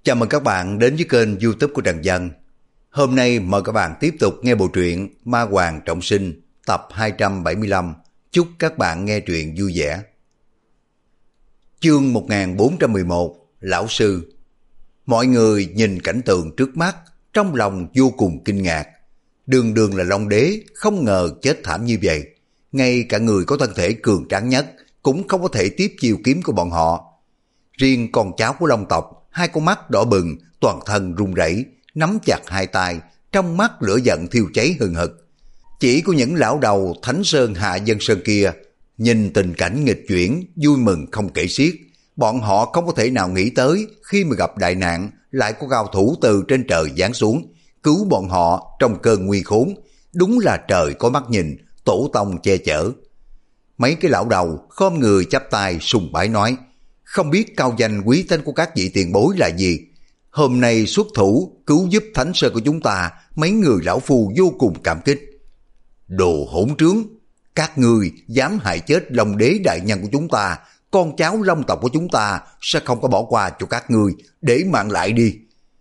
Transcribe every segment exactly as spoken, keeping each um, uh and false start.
Chào mừng các bạn đến với kênh YouTube của Trần Dân. Hôm nay mời các bạn tiếp tục nghe bộ truyện Ma Hoàng Trọng Sinh tập hai trăm bảy mươi lăm. Chúc các bạn nghe truyện vui vẻ. Chương một nghìn bốn trăm mười một, Lão Sư. Mọi người nhìn cảnh tượng trước mắt, trong lòng vô cùng kinh ngạc. Đường đường là Long Đế, không ngờ chết thảm như vậy. Ngay cả người có thân thể cường tráng nhất cũng không có thể tiếp chiêu kiếm của bọn họ. Riêng con cháu của Long tộc, hai con mắt đỏ bừng, toàn thân run rẩy, nắm chặt hai tay, trong mắt lửa giận thiêu cháy hừng hực. Chỉ có những lão đầu Thánh Sơn Hạ Dân Sơn kia, nhìn tình cảnh nghịch chuyển, vui mừng không kể xiết. Bọn họ không có thể nào nghĩ tới khi mà gặp đại nạn lại có cao thủ từ trên trời giáng xuống, cứu bọn họ trong cơn nguy khốn. Đúng là trời có mắt nhìn, tổ tông che chở. Mấy cái lão đầu khom người chắp tay sùng bái nói: không biết cao danh quý tên của các vị tiền bối là gì, hôm nay xuất thủ cứu giúp Thánh Sơn của chúng ta, mấy người lão phu vô cùng cảm kích. Đồ hỗn trướng, các ngươi dám hại chết Long Đế đại nhân của chúng ta, con cháu Long tộc của chúng ta sẽ không có bỏ qua cho các ngươi, để mạng lại đi.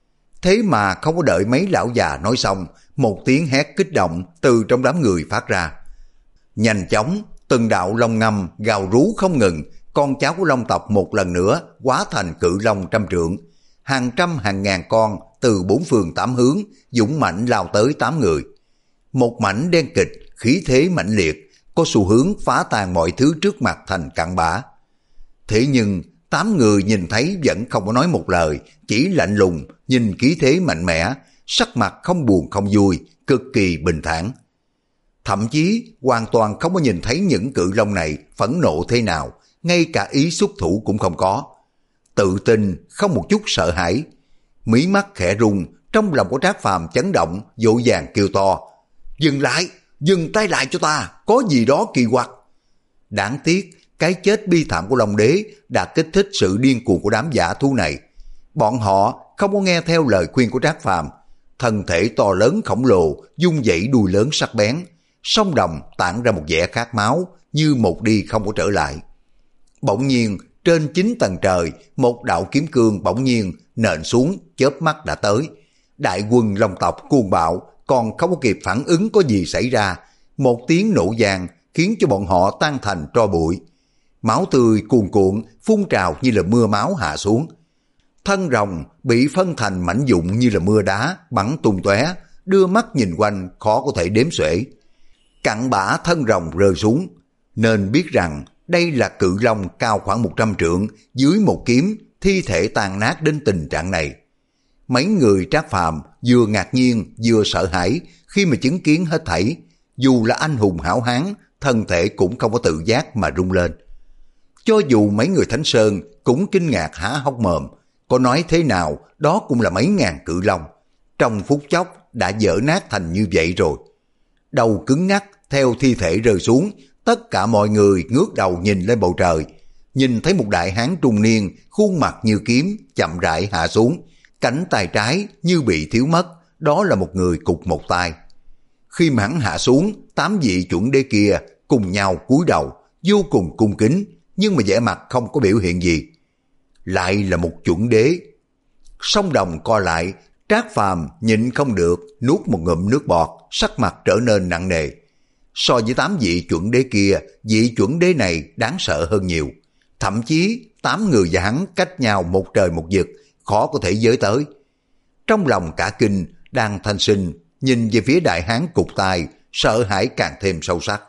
Thế mà không có đợi mấy lão già nói xong, một tiếng hét kích động từ trong đám người phát ra. Nhanh chóng, từng đạo long ngâm gào rú không ngừng, con cháu của Long tộc một lần nữa hóa thành cự long trăm trượng. Hàng trăm hàng ngàn con từ bốn phương tám hướng dũng mãnh lao tới tám người. Một mảnh đen kịch, khí thế mãnh liệt, có xu hướng phá tan mọi thứ trước mặt thành cặn bã. Thế nhưng tám người nhìn thấy vẫn không có nói một lời, chỉ lạnh lùng nhìn khí thế mạnh mẽ, sắc mặt không buồn không vui, cực kỳ bình thản. Thậm chí hoàn toàn không có nhìn thấy những cự long này phẫn nộ thế nào, ngay cả ý xuất thủ cũng không có. Tự tin, không một chút sợ hãi. Mí mắt khẽ rung, trong lòng của Trác Phàm chấn động, vội vàng kêu to: dừng lại, dừng tay lại cho ta, có gì đó kỳ quặc. Đáng tiếc, cái chết bi thảm của Long Đế đã kích thích sự điên cuồng của đám giả thú này. Bọn họ không có nghe theo lời khuyên của Trác Phàm. Thân thể to lớn khổng lồ, dung dãy đuôi lớn sắc bén, song đồng tản ra một vẻ khát máu, như một đi không có trở lại. Bỗng nhiên, trên chín tầng trời, một đạo kiếm cương bỗng nhiên nện xuống, chớp mắt đã tới. Đại quân Long tộc cuồng bạo, còn không có kịp phản ứng có gì xảy ra. Một tiếng nổ vang khiến cho bọn họ tan thành tro bụi. Máu tươi cuồn cuộn, phun trào như là mưa máu hạ xuống. Thân rồng bị phân thành mảnh vụn như là mưa đá, bắn tung tóe, đưa mắt nhìn quanh khó có thể đếm xuể. Cặn bã thân rồng rơi xuống, nên biết rằng đây là cự long cao khoảng một trăm trượng, dưới một kiếm, thi thể tàn nát đến tình trạng này. Mấy người Trác Phàm vừa ngạc nhiên vừa sợ hãi khi mà chứng kiến hết thảy. Dù là anh hùng hảo hán, thân thể cũng không có tự giác mà rung lên. Cho dù mấy người Thánh Sơn cũng kinh ngạc há hốc mồm, có nói thế nào đó cũng là mấy ngàn cự long, trong phút chốc đã vỡ nát thành như vậy rồi. Đầu cứng ngắc theo thi thể rơi xuống, tất cả mọi người ngước đầu nhìn lên bầu trời, nhìn thấy một đại hán trung niên, khuôn mặt như kiếm, chậm rãi hạ xuống, cánh tay trái như bị thiếu mất, đó là một người cụt một tay. Khi mà hắn hạ xuống, tám vị chuẩn đế kia cùng nhau cúi đầu, vô cùng cung kính, nhưng mà vẻ mặt không có biểu hiện gì. Lại là một chuẩn đế. Song đồng co lại, Trác Phàm nhịn không được, nuốt một ngụm nước bọt, sắc mặt trở nên nặng nề. So với tám vị chuẩn đế kia, vị chuẩn đế này đáng sợ hơn nhiều. Thậm chí tám người và hắn cách nhau một trời một vực, khó có thể giới tới. Trong lòng cả kinh, đang thanh sinh, nhìn về phía đại hán cụt tay, sợ hãi càng thêm sâu sắc.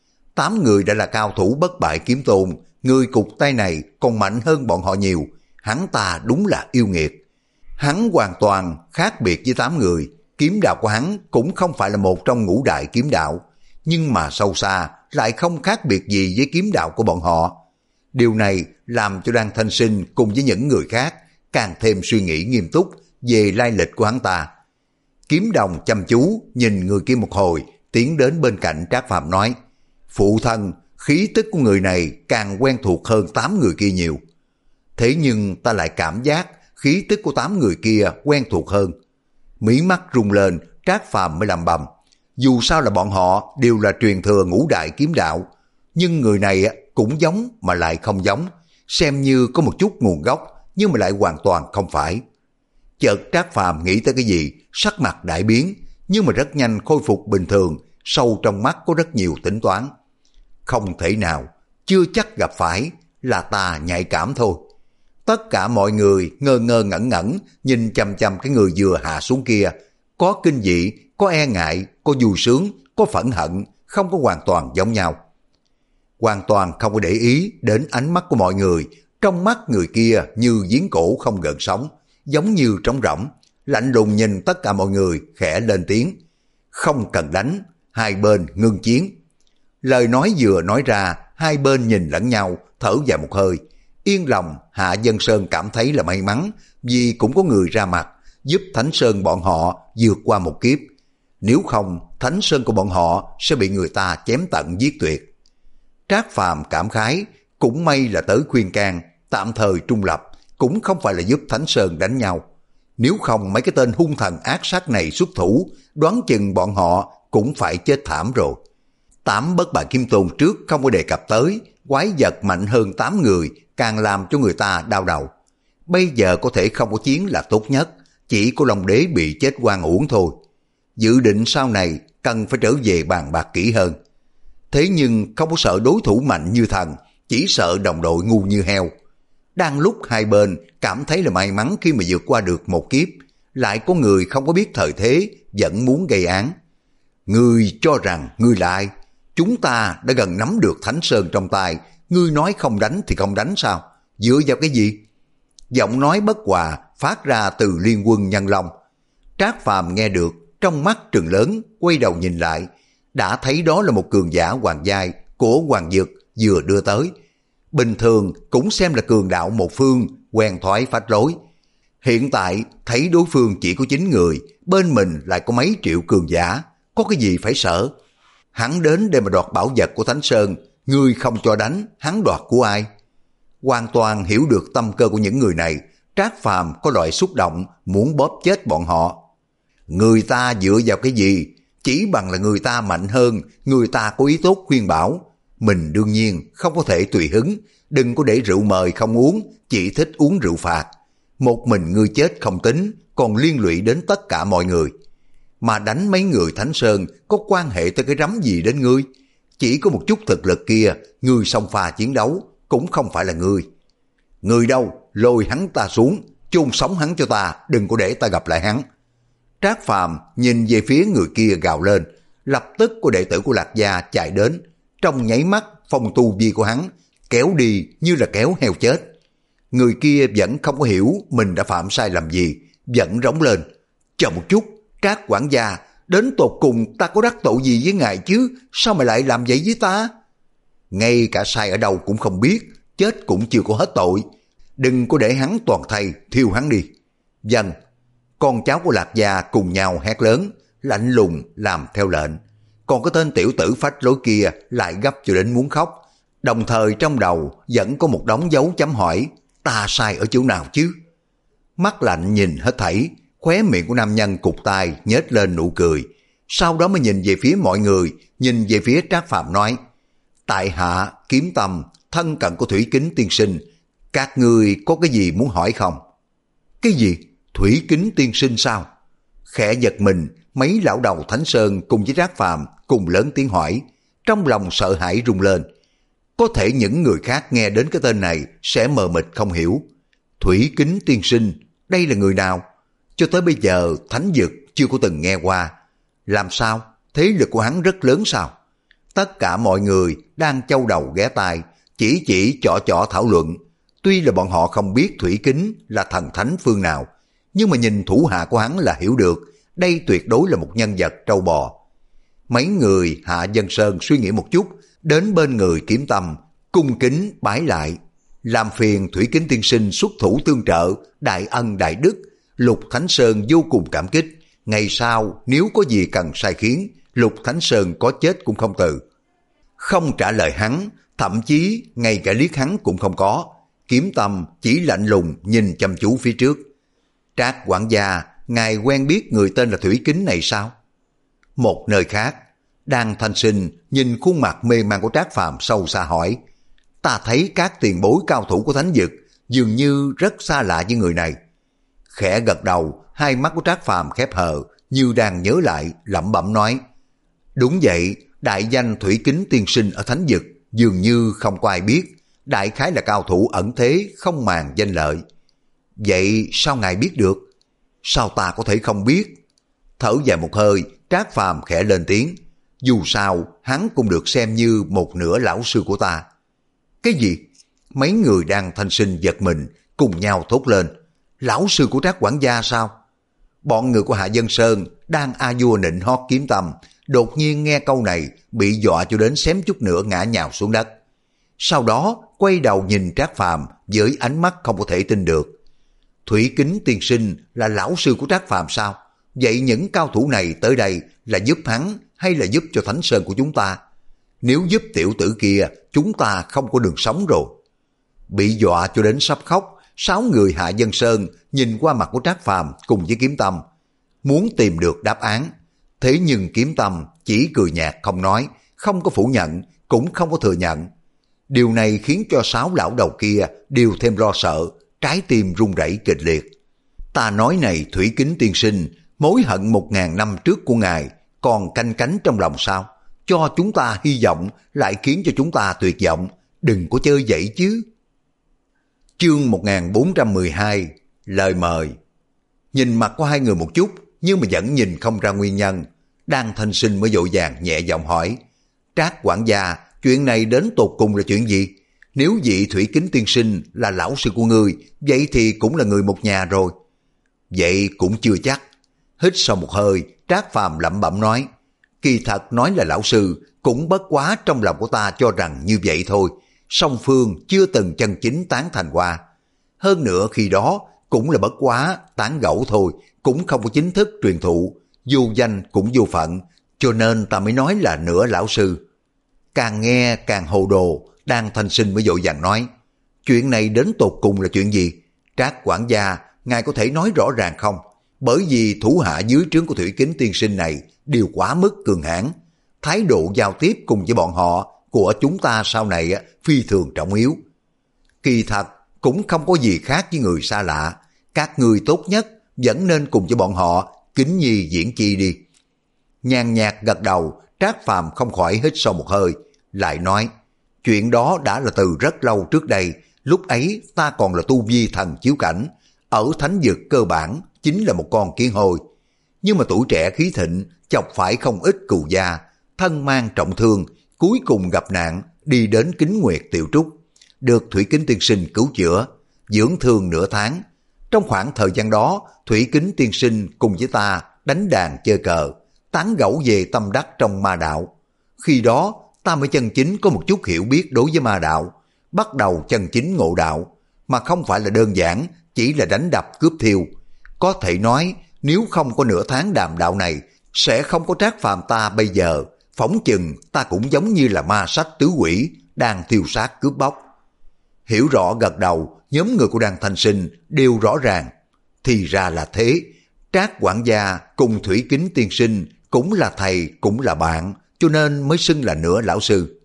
Tám người đã là cao thủ bất bại kiếm tôn, người cụt tay này còn mạnh hơn bọn họ nhiều. Hắn ta đúng là yêu nghiệt. Hắn hoàn toàn khác biệt với tám người. Kiếm đạo của hắn cũng không phải là một trong ngũ đại kiếm đạo, nhưng mà sâu xa lại không khác biệt gì với kiếm đạo của bọn họ. Điều này làm cho Đan Thanh Sinh cùng với những người khác càng thêm suy nghĩ nghiêm túc về lai lịch của hắn ta. Kiếm đồng chăm chú nhìn người kia một hồi, tiến đến bên cạnh Trác Phàm nói: phụ thân, khí tức của người này càng quen thuộc hơn tám người kia nhiều. Thế nhưng ta lại cảm giác khí tức của tám người kia quen thuộc hơn. Mí mắt rung lên, Trác Phàm mới làm bầm: dù sao là bọn họ đều là truyền thừa ngũ đại kiếm đạo, nhưng người này cũng giống mà lại không giống, xem như có một chút nguồn gốc nhưng mà lại hoàn toàn không phải. Chợt Trác Phàm nghĩ tới cái gì, sắc mặt đại biến, nhưng mà rất nhanh khôi phục bình thường, sâu trong mắt có rất nhiều tính toán. Không thể nào, chưa chắc gặp phải, là ta nhạy cảm thôi. Tất cả mọi người ngơ ngơ ngẩn ngẩn nhìn chằm chằm cái người vừa hạ xuống kia, có kinh dị, có e ngại, có vui sướng, có phẫn hận, không có hoàn toàn giống nhau. Hoàn toàn không có để ý đến ánh mắt của mọi người, trong mắt người kia như giếng cổ không gợn sóng, giống như trống rỗng, lạnh lùng nhìn tất cả mọi người, khẽ lên tiếng. Không cần đánh, hai bên ngưng chiến. Lời nói vừa nói ra, hai bên nhìn lẫn nhau, thở dài một hơi. Yên lòng, Hạ Dân Sơn cảm thấy là may mắn, vì cũng có người ra mặt, giúp Thánh Sơn bọn họ vượt qua một kiếp. Nếu không, Thánh Sơn của bọn họ sẽ bị người ta chém tận giết tuyệt. Trác Phàm cảm khái, cũng may là tới khuyên can, tạm thời trung lập, cũng không phải là giúp Thánh Sơn đánh nhau. Nếu không mấy cái tên hung thần ác sát này xuất thủ, đoán chừng bọn họ cũng phải chết thảm rồi. Tám bất bại kim tôn trước không có đề cập tới, quái vật mạnh hơn tám người, càng làm cho người ta đau đầu. Bây giờ có thể không có chiến là tốt nhất, chỉ có Long Đế bị chết oan uổng thôi. Dự định sau này cần phải trở về bàn bạc kỹ hơn. Thế nhưng không có sợ đối thủ mạnh như thần, chỉ sợ đồng đội ngu như heo. Đang lúc hai bên cảm thấy là may mắn khi mà vượt qua được một kiếp, lại có người không có biết thời thế, vẫn muốn gây án. Ngươi cho rằng ngươi là ai? Chúng ta đã gần nắm được Thánh Sơn trong tay, ngươi nói không đánh thì không đánh sao? Dựa vào cái gì? Giọng nói bất hòa phát ra từ Liên Quân Nhân Long. Trác Phàm nghe được, trong mắt trừng lớn, quay đầu nhìn lại, đã thấy đó là một cường giả hoàng giai của Hoàng Dực vừa đưa tới. Bình thường cũng xem là cường đạo một phương, quen thoái phách lối. Hiện tại thấy đối phương chỉ có chín người, bên mình lại có mấy triệu cường giả, có cái gì phải sợ? Hắn đến để mà đoạt bảo vật của Thánh Sơn, ngươi không cho đánh, hắn đoạt của ai? Hoàn toàn hiểu được tâm cơ của những người này, Trác Phàm có loại xúc động muốn bóp chết bọn họ. Người ta dựa vào cái gì? Chỉ bằng là người ta mạnh hơn, người ta có ý tốt khuyên bảo. Mình đương nhiên không có thể tùy hứng, đừng có để rượu mời không uống, chỉ thích uống rượu phạt. Một mình ngươi chết không tính, còn liên lụy đến tất cả mọi người. Mà đánh mấy người Thánh Sơn có quan hệ tới cái rắm gì đến ngươi? Chỉ có một chút thực lực kia, ngươi xông pha chiến đấu, cũng không phải là ngươi. Ngươi đâu, lôi hắn ta xuống, chôn sống hắn cho ta, đừng có để ta gặp lại hắn. Trác Phàm nhìn về phía người kia gào lên, lập tức có đệ tử của Lạc Gia chạy đến, trong nháy mắt phong tu vi của hắn kéo đi như là kéo heo chết. Người kia vẫn không có hiểu mình đã phạm sai lầm gì, vẫn rống lên. Chờ một chút, Trác quản gia, đến tột cùng ta có đắc tội gì với ngài chứ, sao mày lại làm vậy với ta? Ngay cả sai ở đâu cũng không biết, chết cũng chưa có hết tội. Đừng có để hắn toàn thây, thiêu hắn đi. Vâng. Con cháu của Lạc Gia cùng nhau hét lớn, lạnh lùng làm theo lệnh. Còn cái tên tiểu tử phách lối kia lại gấp cho đến muốn khóc. Đồng thời trong đầu vẫn có một đống dấu chấm hỏi, ta sai ở chỗ nào chứ? Mắt lạnh nhìn hết thảy, khóe miệng của nam nhân cụp tai nhếch lên nụ cười. Sau đó mới nhìn về phía mọi người, nhìn về phía Trác Phàm nói, tại hạ Kiếm Tâm, thân cận của Thủy Kính tiên sinh, các ngươi có cái gì muốn hỏi không? Cái gì? Thủy Kính tiên sinh sao? Khẽ giật mình, mấy lão đầu Thánh Sơn cùng với Trác Phàm cùng lớn tiếng hỏi, trong lòng sợ hãi rung lên. Có thể những người khác nghe đến cái tên này sẽ mờ mịt không hiểu. Thủy Kính tiên sinh, đây là người nào? Cho tới bây giờ Thánh Dực chưa có từng nghe qua. Làm sao? Thế lực của hắn rất lớn sao? Tất cả mọi người đang châu đầu ghé tai, chỉ chỉ chọ chọ thảo luận. Tuy là bọn họ không biết Thủy Kính là thần thánh phương nào, nhưng mà nhìn thủ hạ của hắn là hiểu được, đây tuyệt đối là một nhân vật trâu bò. Mấy người Hạ Dân Sơn suy nghĩ một chút, đến bên người Kiếm Tâm, cung kính bái lại. Làm phiền Thủy Kính tiên sinh xuất thủ tương trợ, đại ân đại đức, Lục Thánh Sơn vô cùng cảm kích. Ngày sau nếu có gì cần sai khiến, Lục Thánh Sơn có chết cũng không từ. Không trả lời hắn, thậm chí ngay cả liếc hắn cũng không có. Kiếm Tâm chỉ lạnh lùng nhìn chăm chú phía trước. Trác quản gia, ngài quen biết người tên là Thủy Kính này sao? Một nơi khác, Đan Thanh Sinh nhìn khuôn mặt mê man của Trác Phàm sâu xa hỏi, ta thấy các tiền bối cao thủ của Thánh Dực dường như rất xa lạ với người này. Khẽ gật đầu, hai mắt của Trác Phàm khép hờ, như đang nhớ lại, lẩm bẩm nói: đúng vậy, đại danh Thủy Kính tiên sinh ở Thánh Vực dường như không có ai biết, đại khái là cao thủ ẩn thế không màng danh lợi. Vậy sao ngài biết được? Sao ta có thể không biết? Thở dài một hơi, Trác Phàm khẽ lên tiếng. Dù sao, hắn cũng được xem như một nửa lão sư của ta. Cái gì? Mấy người đang thanh sinh giật mình, cùng nhau thốt lên. Lão sư của Trác quản gia sao? Bọn người của Hạ Dân Sơn đang a vua nịnh hót Kiếm Tâm, đột nhiên nghe câu này bị dọa cho đến xém chút nữa ngã nhào xuống đất. Sau đó quay đầu nhìn Trác Phàm với ánh mắt không có thể tin được. Thủy Kính tiên sinh là lão sư của Trác Phàm sao? Vậy những cao thủ này tới đây là giúp hắn hay là giúp cho Thánh Sơn của chúng ta? Nếu giúp tiểu tử kia, chúng ta không có đường sống rồi. Bị dọa cho đến sắp khóc, sáu người Hạ Dân Sơn nhìn qua mặt của Trác Phàm cùng với Kiếm Tâm, muốn tìm được đáp án. Thế nhưng Kiếm Tâm chỉ cười nhạt không nói, không có phủ nhận, cũng không có thừa nhận. Điều này khiến cho sáu lão đầu kia đều thêm lo sợ, trái tim run rẩy kịch liệt. Ta nói này Thủy Kính tiên sinh, mối hận một ngàn năm trước của ngài còn canh cánh trong lòng sao? Cho chúng ta hy vọng lại khiến cho chúng ta tuyệt vọng, đừng có chơi vậy chứ. Chương một nghìn bốn trăm mười hai, lời mời. Nhìn mặt của hai người một chút, nhưng mà vẫn nhìn không ra nguyên nhân. Đan Thanh Sinh mới vội vàng nhẹ giọng hỏi: Trác quản gia, chuyện này đến tột cùng là chuyện gì? Nếu vị Thủy Kính tiên sinh là lão sư của ngươi, vậy thì cũng là người một nhà rồi. Vậy cũng chưa chắc. Hít sau một hơi, Trác Phàm lẩm bẩm nói: kỳ thật nói là lão sư, cũng bất quá trong lòng của ta cho rằng như vậy thôi. Song phương chưa từng chân chính tán thành qua. Hơn nữa khi đó cũng là bất quá tán gẫu thôi, cũng không có chính thức truyền thụ, vô danh cũng vô phận, cho nên ta mới nói là nửa lão sư. Càng nghe càng hồ đồ, Đan Thanh Sinh mới vội vàng nói: chuyện này đến tột cùng là chuyện gì? Trác quản gia, ngài có thể nói rõ ràng không? Bởi vì thủ hạ dưới trướng của Thủy Kính tiên sinh này đều quá mức cường hãn, thái độ giao tiếp cùng với bọn họ của chúng ta sau này phi thường trọng yếu. Kỳ thật cũng không có gì khác với người xa lạ, các người tốt nhất vẫn nên cùng với bọn họ kính nhi diễn chi đi. Nhàn nhạt gật đầu, Trác Phàm không khỏi hít sâu một hơi, lại nói: chuyện đó đã là từ rất lâu trước đây, lúc ấy ta còn là tu vi thần chiếu cảnh, ở Thánh Vực cơ bản chính là một con kiến hôi. Nhưng mà tuổi trẻ khí thịnh, chọc phải không ít cừu gia, thân mang trọng thương, cuối cùng gặp nạn, đi đến Kính Nguyệt Tiểu Trúc, được Thủy Kính tiên sinh cứu chữa, dưỡng thương nửa tháng. Trong khoảng thời gian đó, Thủy Kính tiên sinh cùng với ta đánh đàn chơi cờ, tán gẫu về tâm đắc trong ma đạo. Khi đó, ta mới chân chính có một chút hiểu biết đối với ma đạo, bắt đầu chân chính ngộ đạo, mà không phải là đơn giản, chỉ là đánh đập cướp thiêu. Có thể nói, nếu không có nửa tháng đàm đạo này, sẽ không có Trác Phàm ta bây giờ, phỏng chừng ta cũng giống như là ma sách tứ quỷ, đang thiêu sát cướp bóc. Hiểu rõ gật đầu, nhóm người của Đan Thanh Sinh đều rõ ràng. Thì ra là thế, Trác quản gia cùng Thủy Kính tiên sinh cũng là thầy cũng là bạn, cho nên mới xưng là nửa lão sư.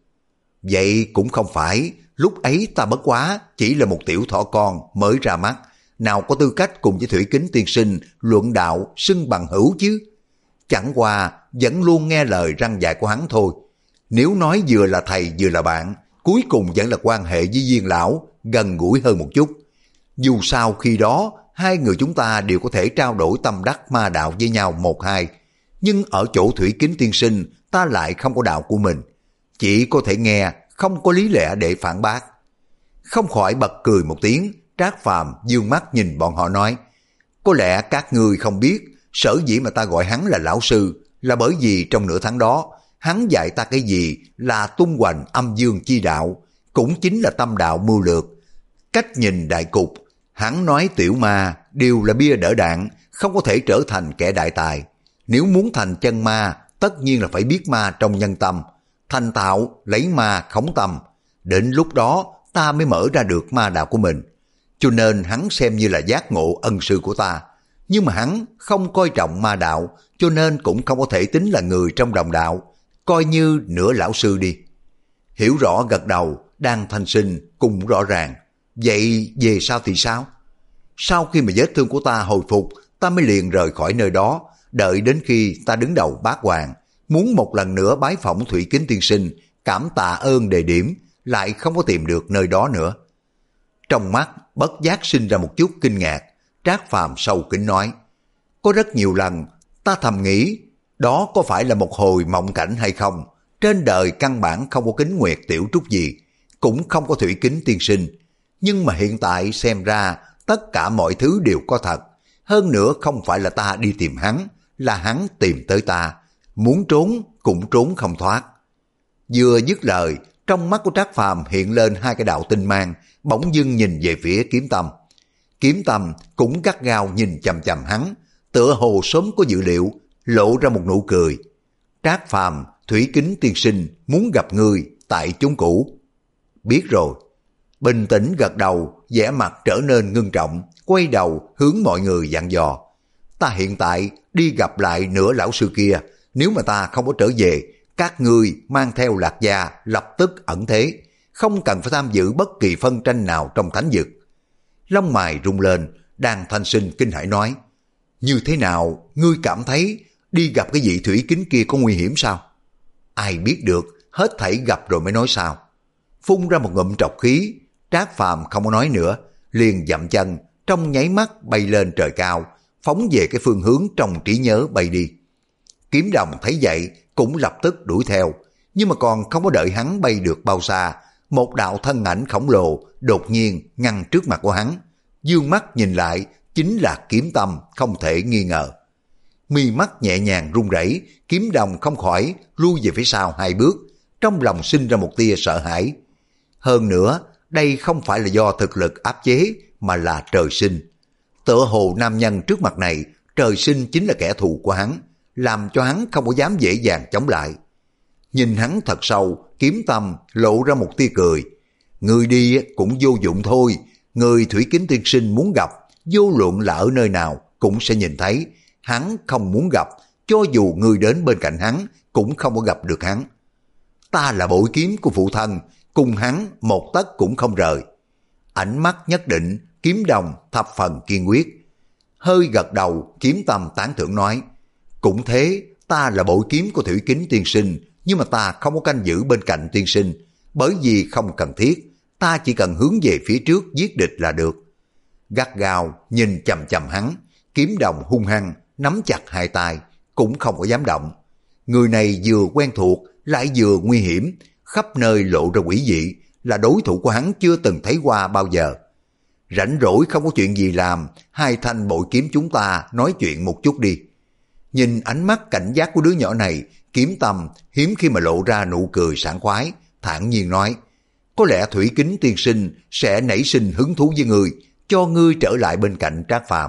Vậy cũng không phải, lúc ấy ta bất quá chỉ là một tiểu thỏ con mới ra mắt, nào có tư cách cùng với Thủy Kính tiên sinh luận đạo xưng bằng hữu chứ. Chẳng qua vẫn luôn nghe lời răn dạy của hắn thôi. Nếu nói vừa là thầy vừa là bạn, cuối cùng vẫn là quan hệ với Viên lão gần gũi hơn một chút. Dù sao khi đó hai người chúng ta đều có thể trao đổi tâm đắc ma đạo với nhau một hai, nhưng ở chỗ Thủy Kính tiên sinh ta lại không có đạo của mình, chỉ có thể nghe, không có lý lẽ để phản bác. Không khỏi bật cười một tiếng, Trác Phàm dương mắt nhìn bọn họ nói: có lẽ các ngươi không biết, sở dĩ mà ta gọi hắn là lão sư là bởi vì trong nửa tháng đó hắn dạy ta cái gì là tung hoành âm dương chi đạo, cũng chính là tâm đạo mưu lược, cách nhìn đại cục. Hắn nói tiểu ma đều là bia đỡ đạn, không có thể trở thành kẻ đại tài. Nếu muốn thành chân ma, tất nhiên là phải biết ma trong nhân tâm, thành tạo lấy ma khống tâm. Đến lúc đó ta mới mở ra được ma đạo của mình. Cho nên hắn xem như là giác ngộ ân sư của ta. Nhưng mà hắn không coi trọng ma đạo, cho nên cũng không có thể tính là người trong đồng đạo, coi như nửa lão sư đi. Hiểu rõ gật đầu, Đan Thanh Sinh cũng rõ ràng. Vậy về sau thì sao? Sau khi mà vết thương của ta hồi phục, ta mới liền rời khỏi nơi đó, đợi đến khi ta đứng đầu bát hoàng, muốn một lần nữa bái phỏng Thủy Kính tiên sinh, cảm tạ ơn đề điểm, lại không có tìm được nơi đó nữa. Trong mắt bất giác sinh ra một chút kinh ngạc, Trác Phàm sâu kín nói, có rất nhiều lần ta thầm nghĩ, đó có phải là một hồi mộng cảnh hay không? Trên đời căn bản không có Kính Nguyệt tiểu trúc gì, cũng không có Thủy Kính tiên sinh. Nhưng mà hiện tại xem ra tất cả mọi thứ đều có thật. Hơn nữa không phải là ta đi tìm hắn, là hắn tìm tới ta. Muốn trốn cũng trốn không thoát. Vừa dứt lời, trong mắt của Trác Phàm hiện lên hai cái đạo tinh mang, bỗng dưng nhìn về phía Kiếm Tâm. Kiếm Tâm cũng gắt gao nhìn chằm chằm hắn, tựa hồ sớm có dự liệu, lộ ra một nụ cười. Trác Phàm, Thủy Kính tiên sinh muốn gặp ngươi tại chốn cũ. Biết rồi. Bình tĩnh gật đầu, vẻ mặt trở nên ngưng trọng, quay đầu hướng mọi người dặn dò. Ta hiện tại đi gặp lại nửa lão sư kia, nếu mà ta không có trở về, các ngươi mang theo Lạc Gia lập tức ẩn thế, không cần phải tham dự bất kỳ phân tranh nào trong thánh vực. Lông mày rung lên, Đan Thanh Sinh kinh hãi nói, như thế nào, ngươi cảm thấy đi gặp cái vị Thủy Kính kia có nguy hiểm sao? Ai biết được, hết thảy gặp rồi mới nói sao. Phun ra một ngụm trọc khí, Trác Phàm không có nói nữa, liền dậm chân, trong nháy mắt bay lên trời cao, phóng về cái phương hướng trong trí nhớ bay đi. Kiếm Đồng thấy vậy cũng lập tức đuổi theo, nhưng mà còn không có đợi hắn bay được bao xa, một đạo thân ảnh khổng lồ đột nhiên ngăn trước mặt của hắn, dương mắt nhìn lại chính là Kiếm Tâm, không thể nghi ngờ. Mi mắt nhẹ nhàng run rẩy, Kiếm Đồng không khỏi lui về phía sau hai bước, trong lòng sinh ra một tia sợ hãi. Hơn nữa, đây không phải là do thực lực áp chế, mà là trời sinh. Tựa hồ nam nhân trước mặt này, trời sinh chính là kẻ thù của hắn, làm cho hắn không có dám dễ dàng chống lại. Nhìn hắn thật sâu, Kiếm Tâm lộ ra một tia cười. Người đi cũng vô dụng thôi, người Thủy Kính tiên sinh muốn gặp, vô luận là ở nơi nào cũng sẽ nhìn thấy. Hắn không muốn gặp, cho dù người đến bên cạnh hắn cũng không có gặp được hắn. Ta là bội kiếm của phụ thân, cùng hắn một tấc cũng không rời. Ánh mắt nhất định, Kiếm Đồng thập phần kiên quyết. Hơi gật đầu, Kiếm Tâm tán thưởng nói, cũng thế, ta là bội kiếm của Thủy Kính tiên sinh, nhưng mà ta không có canh giữ bên cạnh tiên sinh, bởi vì không cần thiết, ta chỉ cần hướng về phía trước giết địch là được. Gắt gao nhìn chằm chằm hắn, Kiếm Đồng hung hăng nắm chặt hai tay, cũng không có dám động. Người này vừa quen thuộc lại vừa nguy hiểm, khắp nơi lộ ra quỷ dị, là đối thủ của hắn chưa từng thấy qua bao giờ. Rảnh rỗi không có chuyện gì làm, hai thanh bội kiếm chúng ta nói chuyện một chút đi. Nhìn ánh mắt cảnh giác của đứa nhỏ này, Kiếm Tâm hiếm khi mà lộ ra nụ cười sảng khoái, thản nhiên nói, có lẽ Thủy Kính tiên sinh sẽ nảy sinh hứng thú với người, cho ngươi trở lại bên cạnh Trác Phàm.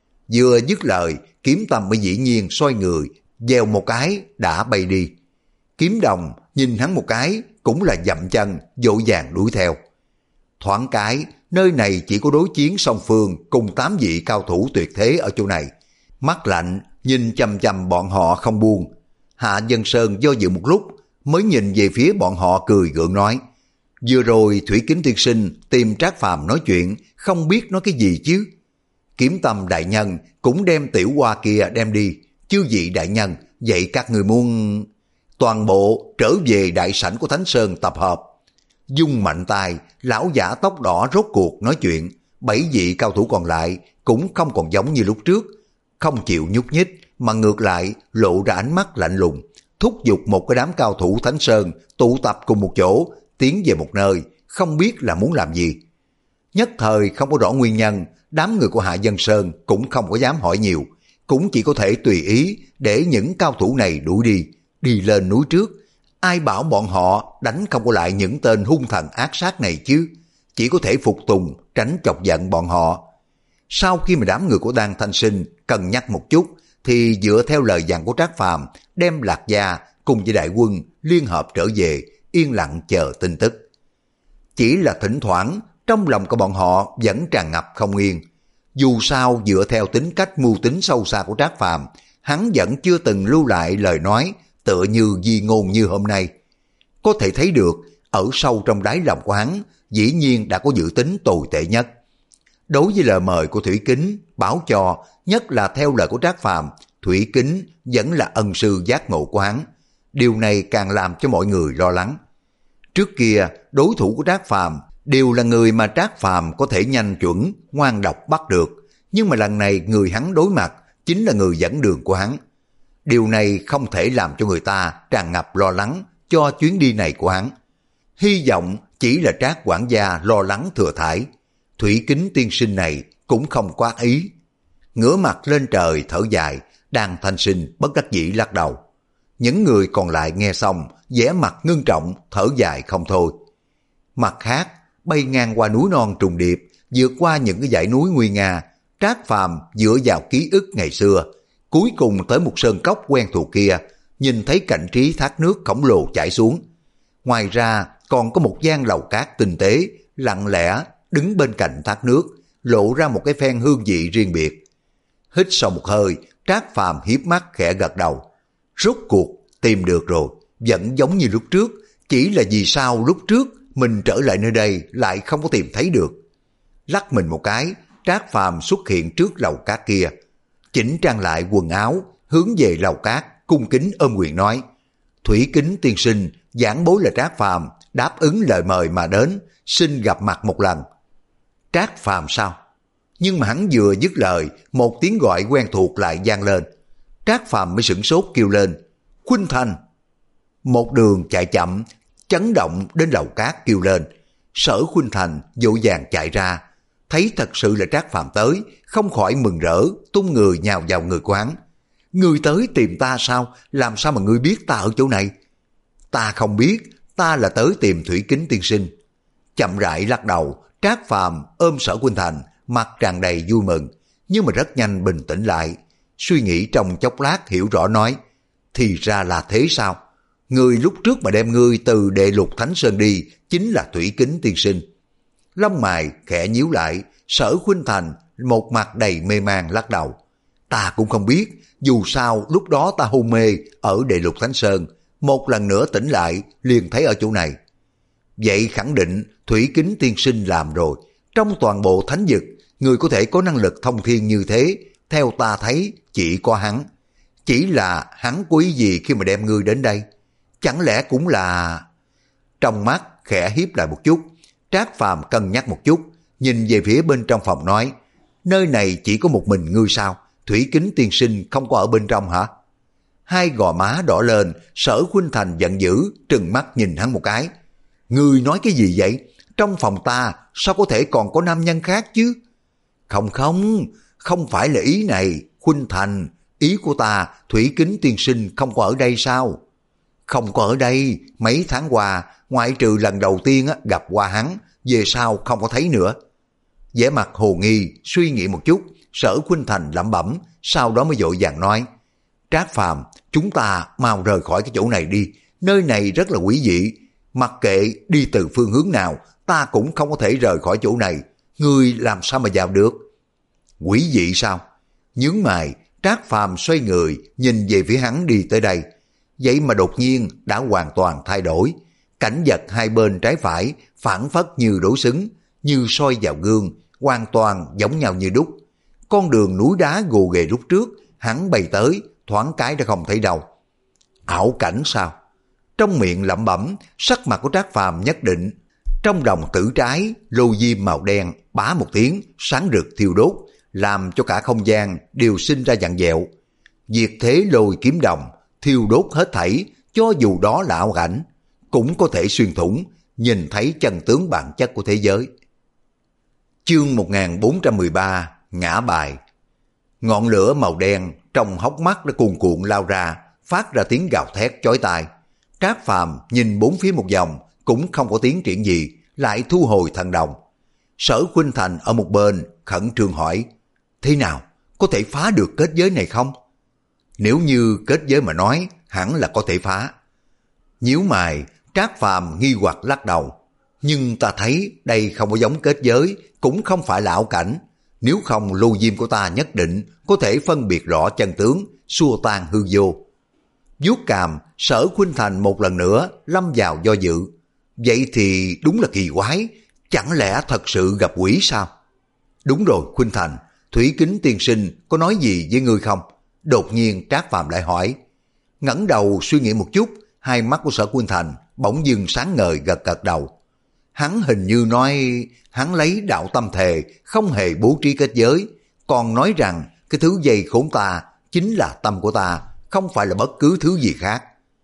Vừa dứt lời, Kiếm Tâm mới dĩ nhiên xoay người, gieo một cái đã bay đi. Kiếm Đồng nhìn hắn một cái, cũng là dậm chân, vội vàng đuổi theo. Thoáng cái, nơi này chỉ có đối chiến song phương cùng tám vị cao thủ tuyệt thế ở chỗ này. Mắt lạnh, nhìn chằm chằm bọn họ không buông. Hạ Dân Sơn do dự một lúc, mới nhìn về phía bọn họ cười gượng nói, vừa rồi Thủy Kính tiên sinh tìm Trác Phàm nói chuyện, không biết nói cái gì chứ. Kiếm Tâm đại nhân cũng đem tiểu hoa kia đem đi, chư vị đại nhân, vậy các người muốn... Toàn bộ trở về đại sảnh của Thánh Sơn tập hợp. Dung mạnh tay, lão giả tóc đỏ rốt cuộc nói chuyện, bảy vị cao thủ còn lại cũng không còn giống như lúc trước, không chịu nhúc nhích mà ngược lại lộ ra ánh mắt lạnh lùng, thúc giục một cái đám cao thủ Thánh Sơn tụ tập cùng một chỗ, tiến về một nơi, không biết là muốn làm gì. Nhất thời không có rõ nguyên nhân, đám người của Hạ Dân Sơn cũng không có dám hỏi nhiều, cũng chỉ có thể tùy ý để những cao thủ này đuổi đi, đi lên núi trước. Ai bảo bọn họ đánh không có lại những tên hung thần ác sát này chứ, chỉ có thể phục tùng, tránh chọc giận bọn họ. Sau khi mà đám người của Đan Thanh Sinh cân nhắc một chút, thì dựa theo lời dặn của Trác Phàm, đem Lạc Gia cùng với đại quân liên hợp trở về, yên lặng chờ tin tức. Chỉ là thỉnh thoảng, trong lòng của bọn họ vẫn tràn ngập không yên. Dù sao dựa theo tính cách mưu tính sâu xa của Trác Phàm, hắn vẫn chưa từng lưu lại lời nói tựa như di ngôn như hôm nay. Có thể thấy được, ở sâu trong đáy lòng của hắn, dĩ nhiên đã có dự tính tồi tệ nhất. Đối với lời mời của Thủy Kính, báo cho, nhất là theo lời của Trác Phàm, Thủy Kính vẫn là ân sư giác ngộ của hắn. Điều này càng làm cho mọi người lo lắng. Trước kia, đối thủ của Trác Phàm đều là người mà Trác Phàm có thể nhanh chuẩn, ngoan độc bắt được. Nhưng mà lần này người hắn đối mặt chính là người dẫn đường của hắn. Điều này không thể làm cho người ta tràn ngập lo lắng cho chuyến đi này của hắn. Hy vọng chỉ là Trác quản gia lo lắng thừa thải. Thủy Kính tiên sinh này cũng không quá ý. Ngửa mặt lên trời thở dài, Đan Thanh Sinh bất đắc dĩ lắc đầu. Những người còn lại nghe xong, vẻ mặt ngưng trọng, thở dài không thôi. Mặt khác, bay ngang qua núi non trùng điệp, vượt qua những cái dãy núi nguy nga, Trác Phàm dựa vào ký ức ngày xưa, cuối cùng tới một sơn cốc quen thuộc kia, nhìn thấy cảnh trí thác nước khổng lồ chảy xuống. Ngoài ra, còn có một gian lầu cát tinh tế, lặng lẽ đứng bên cạnh thác nước, lộ ra một cái phen hương vị riêng biệt. Hít sâu một hơi, Trác Phàm hiếp mắt khẽ gật đầu. Rốt cuộc tìm được rồi, vẫn giống như lúc trước, chỉ là vì sao lúc trước mình trở lại nơi đây lại không có tìm thấy được. Lắc mình một cái, Trác Phàm xuất hiện trước lầu cát kia, chỉnh trang lại quần áo, hướng về lầu cát, cung kính ôm quyền nói: Thủy Kính tiên sinh, giảng bối là Trác Phàm, đáp ứng lời mời mà đến, xin gặp mặt một lần. Trác Phàm sao? Nhưng mà hắn vừa dứt lời, một tiếng gọi quen thuộc lại vang lên. Trác Phàm mới sửng sốt kêu lên: Khuynh Thành! Một đường chạy chậm, chấn động đến lầu cát kêu lên. Sở Khuynh Thành vội vàng chạy ra, thấy thật sự là Trác Phàm tới, không khỏi mừng rỡ, tung người nhào vào người của hắn. Ngươi tới tìm ta sao? Làm sao mà ngươi biết ta ở chỗ này? Ta không biết, ta là tới tìm Thủy Kính tiên sinh. Chậm rãi lắc đầu, Trác Phàm ôm Sở Khuynh Thành, mặt tràn đầy vui mừng, nhưng mà rất nhanh bình tĩnh lại, suy nghĩ trong chốc lát hiểu rõ nói: thì ra là thế sao? Người lúc trước mà đem ngươi từ Đệ Lục Thánh Sơn đi chính là Thủy Kính tiên sinh. Lông mày khẽ nhíu lại, Sở Khuynh Thành một mặt đầy mê man lắc đầu. Ta cũng không biết, dù sao lúc đó ta hôn mê ở Đệ Lục Thánh Sơn, một lần nữa tỉnh lại liền thấy ở chỗ này. Vậy khẳng định Thủy Kính tiên sinh làm rồi. Trong toàn bộ thánh vực, người có thể có năng lực thông thiên như thế, theo ta thấy chỉ có hắn. Chỉ là hắn có ý gì khi mà đem ngươi đến đây? Chẳng lẽ cũng là... Trong mắt khẽ hiếp lại một chút, Trác Phàm cân nhắc một chút, nhìn về phía bên trong phòng nói: nơi này chỉ có một mình ngươi sao? Thủy Kính tiên sinh không có ở bên trong hả? Hai gò má đỏ lên, Sở Khuynh Thành giận dữ, trừng mắt nhìn hắn một cái. Ngươi nói cái gì vậy? Trong phòng ta sao có thể còn có nam nhân khác chứ? Không không, không phải là ý này, Khuynh Thành. Ý của ta, Thủy Kính tiên sinh không có ở đây sao? Không có ở đây, mấy tháng qua, ngoại trừ lần đầu tiên gặp qua hắn, về sau không có thấy nữa. Vẻ mặt hồ nghi, suy nghĩ một chút, Sở Khuynh Thành lẩm bẩm, sau đó mới vội vàng nói: Trác Phàm, chúng ta mau rời khỏi cái chỗ này đi, nơi này rất là quý dị, mặc kệ đi từ phương hướng nào, ta cũng không có thể rời khỏi chỗ này, ngươi làm sao mà vào được? Quý dị sao? Nhướng mày, Trác Phàm xoay người, nhìn về phía hắn đi tới đây. Vậy mà đột nhiên đã hoàn toàn thay đổi, cảnh vật hai bên trái phải phản phất như đối xứng, như soi vào gương, hoàn toàn giống nhau như đúc. Con đường núi đá gồ ghề lúc trước, hắn bay tới, thoáng cái đã không thấy đâu. Ảo cảnh sao? Trong miệng lẩm bẩm, sắc mặt của Trác Phàm nhất định. Trong đồng tử trái, lô diêm màu đen bá một tiếng, sáng rực thiêu đốt, làm cho cả không gian đều sinh ra vặn vẹo. Diệt thế lôi kiếm đồng, thiêu đốt hết thảy, cho dù đó là ảo cảnh, cũng có thể xuyên thủng, nhìn thấy chân tướng bản chất của thế giới. Chương một nghìn bốn trăm mười ba, ngã bài. Ngọn lửa màu đen trong hốc mắt đã cuồn cuộn lao ra, phát ra tiếng gào thét chói tai. Trác Phàm nhìn bốn phía một vòng, cũng không có tiến triển gì, lại thu hồi thần đồng. Sở Khuynh Thành ở một bên khẩn trương hỏi: thế nào, có thể phá được kết giới này không? Nếu như kết giới mà nói, hẳn là có thể phá. Nhíu mày, Trác Phàm nghi hoặc lắc đầu. Nhưng ta thấy đây không có giống kết giới, cũng không phải là ảo cảnh. Nếu không, lô diêm của ta nhất định có thể phân biệt rõ chân tướng, xua tan hư vô. Vuốt cằm, Sở Khuynh Thành một lần nữa lâm vào do dự. Vậy thì đúng là kỳ quái, chẳng lẽ thật sự gặp quỷ sao? Đúng rồi Khuynh Thành, Thủy Kính tiên sinh có nói gì với ngươi không? Đột nhiên Trác Phàm lại hỏi. Ngẩng đầu suy nghĩ một chút, hai mắt của Sở Khuynh Thành bỗng dưng sáng ngời gật gật đầu. Hắn hình như nói hắn lấy đạo tâm thề, không hề bố trí kết giới, còn nói rằng cái thứ dây khốn ta chính là tâm của ta, không phải là bất cứ thứ gì khác.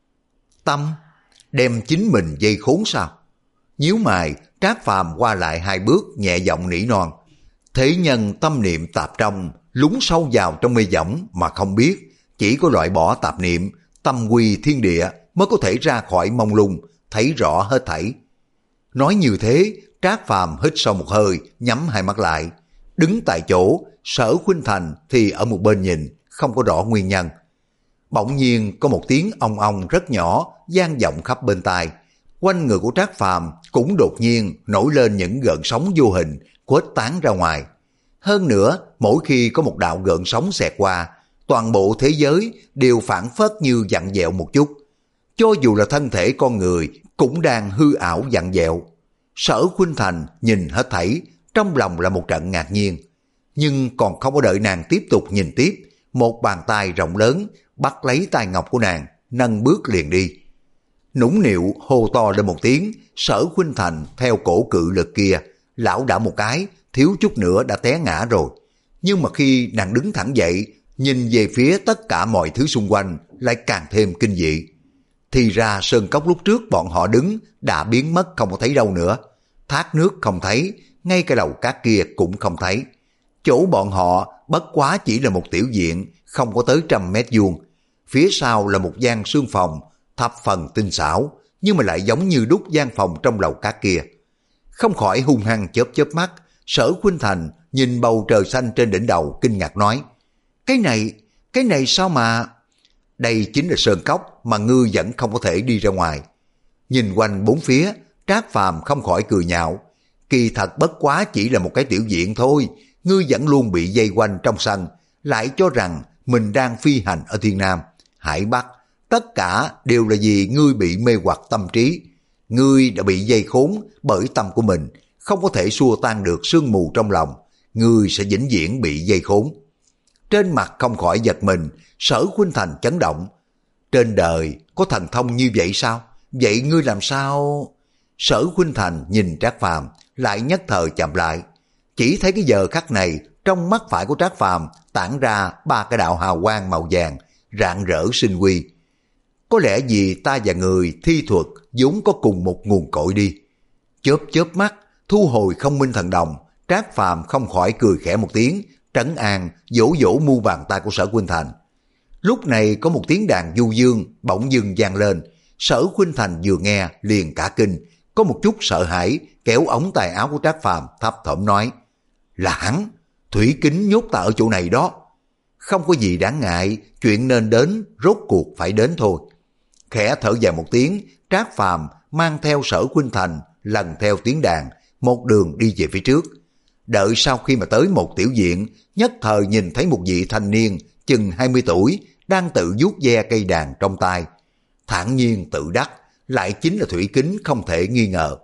Tâm? Đem chính mình dây khốn sao? Nhíu mày, Trác Phàm qua lại hai bước nhẹ giọng nỉ non. Thế nhân tâm niệm tạp trong, lún sâu vào trong mê võng mà không biết, chỉ có loại bỏ tạp niệm, tâm quy thiên địa mới có thể ra khỏi mông lung, thấy rõ hết thảy. Nói như thế, Trác Phàm hít sâu một hơi, nhắm hai mắt lại. Đứng tại chỗ, Sở Khuynh Thành thì ở một bên nhìn, không có rõ nguyên nhân. Bỗng nhiên có một tiếng ong ong rất nhỏ, vang vọng khắp bên tai. Quanh người của Trác Phàm cũng đột nhiên nổi lên những gợn sóng vô hình, khuếch tán ra ngoài. Hơn nữa, mỗi khi có một đạo gợn sóng xẹt qua, toàn bộ thế giới đều phản phất như vặn vẹo một chút. Cho dù là thân thể con người cũng đang hư ảo vặn vẹo. Sở Khuynh Thành nhìn hết thảy, trong lòng là một trận ngạc nhiên. Nhưng còn không có đợi nàng tiếp tục nhìn tiếp, một bàn tay rộng lớn bắt lấy tay ngọc của nàng, nâng bước liền đi. Nũng nịu hô to lên một tiếng, Sở Khuynh Thành theo cổ cự lực kia, lão đảo một cái, thiếu chút nữa đã té ngã rồi. Nhưng mà khi nàng đứng thẳng dậy, nhìn về phía tất cả mọi thứ xung quanh, lại càng thêm kinh dị. Thì ra sơn cốc lúc trước bọn họ đứng đã biến mất không có thấy đâu nữa. Thác nước không thấy, ngay cái lầu cát kia cũng không thấy. Chỗ bọn họ bất quá chỉ là một tiểu viện, không có tới trăm mét vuông. Phía sau là một gian sương phòng, thập phần tinh xảo, nhưng mà lại giống như đúc gian phòng trong lầu cát kia. Không khỏi hung hăng chớp chớp mắt, Sở Khuynh Thành nhìn bầu trời xanh trên đỉnh đầu kinh ngạc nói. Cái này, cái này sao mà... Đây chính là sơn cốc mà ngươi vẫn không có thể đi ra ngoài. Nhìn quanh bốn phía, Trác Phàm không khỏi cười nhạo. Kỳ thật bất quá chỉ là một cái tiểu viện thôi, ngươi vẫn luôn bị dây quanh trong sân, lại cho rằng mình đang phi hành ở Thiên Nam, Hải Bắc. Tất cả đều là vì ngươi bị mê hoặc tâm trí. Ngươi đã bị dây khốn bởi tâm của mình, không có thể xua tan được sương mù trong lòng. Ngươi sẽ vĩnh viễn bị dây khốn. Trên mặt không khỏi giật mình, Sở Khuynh Thành chấn động. Trên đời có thần thông như vậy sao? Vậy ngươi làm sao? Sở Khuynh Thành nhìn Trác Phàm lại nhất thời chậm lại. Chỉ thấy cái giờ khắc này, trong mắt phải của Trác Phàm tản ra ba cái đạo hào quang màu vàng, rạng rỡ sinh huy. Có lẽ vì ta và người thi thuật vốn có cùng một nguồn cội đi. Chớp chớp mắt, thu hồi không minh thần đồng, Trác Phàm không khỏi cười khẽ một tiếng, trấn an, vỗ vỗ mu bàn tay của Sở Khuynh Thành. Lúc này có một tiếng đàn du dương bỗng dưng vang lên, Sở Khuynh Thành vừa nghe liền cả kinh, có một chút sợ hãi, kéo ống tay áo của Trác Phàm thấp thỏm nói: là hắn, Thủy Kính nhốt ta ở chỗ này đó. Không có gì đáng ngại, chuyện nên đến rốt cuộc phải đến thôi. Khẽ thở dài một tiếng, Trác Phàm mang theo Sở Khuynh Thành lần theo tiếng đàn, một đường đi về phía trước. Đợi sau khi mà tới một tiểu viện, nhất thời nhìn thấy một vị thanh niên chừng hai mươi tuổi đang tự vuốt ve cây đàn trong tay, thản nhiên tự đắc, lại chính là Thủy Kính không thể nghi ngờ.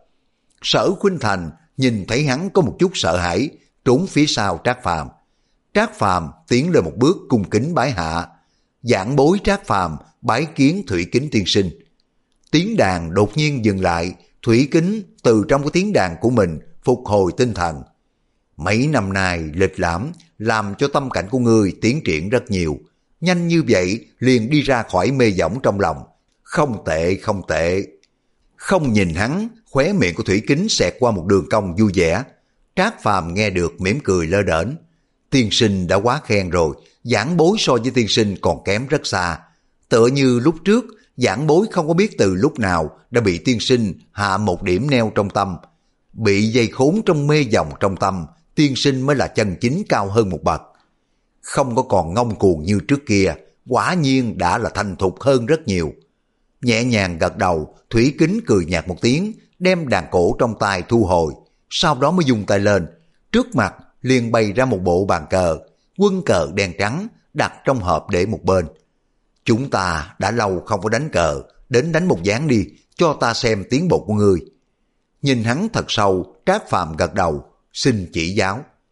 Sở Khuynh Thành nhìn thấy hắn có một chút sợ hãi, trốn phía sau Trác Phàm. Trác Phàm tiến lên một bước cung kính bái hạ. Giảng bối Trác Phàm bái kiến Thủy Kính tiên sinh. Tiếng đàn đột nhiên dừng lại, Thủy Kính từ trong cái tiếng đàn của mình phục hồi tinh thần. Mấy năm nay lịch lãm làm cho tâm cảnh của ngươi tiến triển rất nhiều. Nhanh như vậy liền đi ra khỏi mê võng trong lòng. Không tệ, không tệ. Không nhìn hắn, khóe miệng của Thủy Kính xẹt qua một đường cong vui vẻ. Trác Phàm nghe được mỉm cười lơ đễnh. Tiên sinh đã quá khen rồi, giảng bối so với tiên sinh còn kém rất xa. Tựa như lúc trước, giảng bối không có biết từ lúc nào đã bị tiên sinh hạ một điểm neo trong tâm. Bị dây khốn trong mê vòng trong tâm, tiên sinh mới là chân chính cao hơn một bậc. Không có còn ngông cuồng như trước kia, quả nhiên đã là thành thục hơn rất nhiều. Nhẹ nhàng gật đầu, Thủy Kính cười nhạt một tiếng, đem đàn cổ trong tay thu hồi, sau đó mới dùng tay lên. Trước mặt liền bày ra một bộ bàn cờ, quân cờ đen trắng, đặt trong hộp để một bên. Chúng ta đã lâu không có đánh cờ, đến đánh một ván đi, cho ta xem tiến bộ của ngươi. Nhìn hắn thật sâu, Trác Phàm gật đầu, xin chỉ giáo.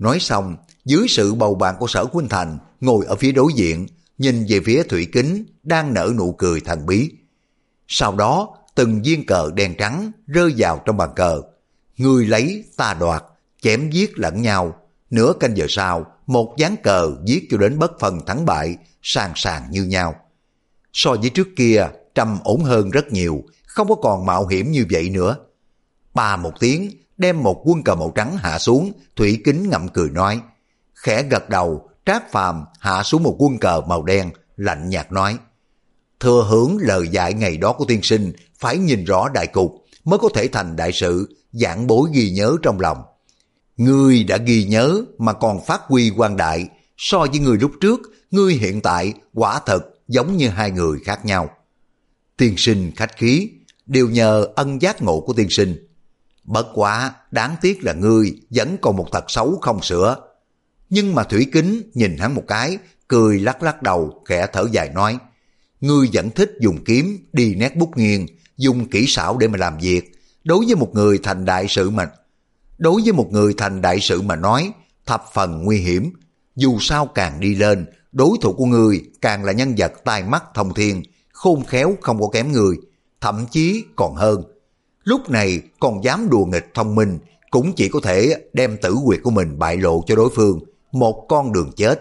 Nói xong, dưới sự bầu bạn của Sở Khuynh Thành ngồi ở phía đối diện, nhìn về phía Thủy Kính đang nở nụ cười thần bí. Sau đó, từng viên cờ đen trắng rơi vào trong bàn cờ. Người lấy ta đoạt, chém giết lẫn nhau. Nửa canh giờ sau, một ván cờ giết cho đến bất phân thắng bại, sàn sàn như nhau. So với trước kia, trầm ổn hơn rất nhiều, không có còn mạo hiểm như vậy nữa. Ba một tiếng, đem một quân cờ màu trắng hạ xuống, Thủy Kính ngậm cười nói. Khẽ gật đầu, Trác Phàm hạ xuống một quân cờ màu đen, lạnh nhạt nói. Thừa hưởng lời dạy ngày đó của tiên sinh, phải nhìn rõ đại cục, mới có thể thành đại sự, vạn bối ghi nhớ trong lòng. Ngươi đã ghi nhớ mà còn phát huy quang đại, so với ngươi lúc trước, ngươi hiện tại quả thật giống như hai người khác nhau. Tiên sinh khách khí, đều nhờ ân giác ngộ của tiên sinh. Bất quá, đáng tiếc là ngươi vẫn còn một tật xấu không sửa. Nhưng mà Thủy Kính nhìn hắn một cái, cười lắc lắc đầu, khẽ thở dài nói. Ngươi vẫn thích dùng kiếm, đi nét bút nghiêng, dùng kỹ xảo để mà làm việc. Đối với một người thành đại sự mà Đối với một người thành đại sự mà nói, thập phần nguy hiểm. Dù sao càng đi lên, đối thủ của ngươi càng là nhân vật tai mắt thông thiên, khôn khéo không có kém người, thậm chí còn hơn. Lúc này còn dám đùa nghịch thông minh, cũng chỉ có thể đem tử huyệt của mình bại lộ cho đối phương, một con đường chết.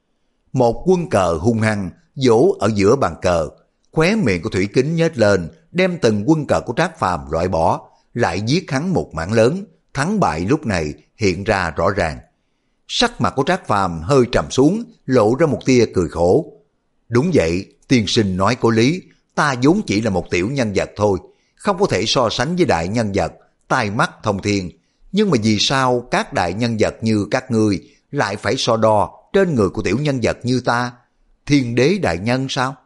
Một quân cờ hung hăng vỗ ở giữa bàn cờ, khóe miệng của Thủy Kính nhếch lên, đem từng quân cờ của Trác Phàm loại bỏ, lại giết hắn một mảng lớn. Thắng bại lúc này hiện ra rõ ràng. Sắc mặt của Trác Phàm hơi trầm xuống, lộ ra một tia cười khổ. Đúng vậy, tiên sinh nói có lý, ta vốn chỉ là một tiểu nhân vật thôi, không có thể so sánh với đại nhân vật, tai mắt thông thiên. Nhưng mà vì sao các đại nhân vật như các ngươi lại phải so đo trên người của tiểu nhân vật như ta? Thiên đế đại nhân sao?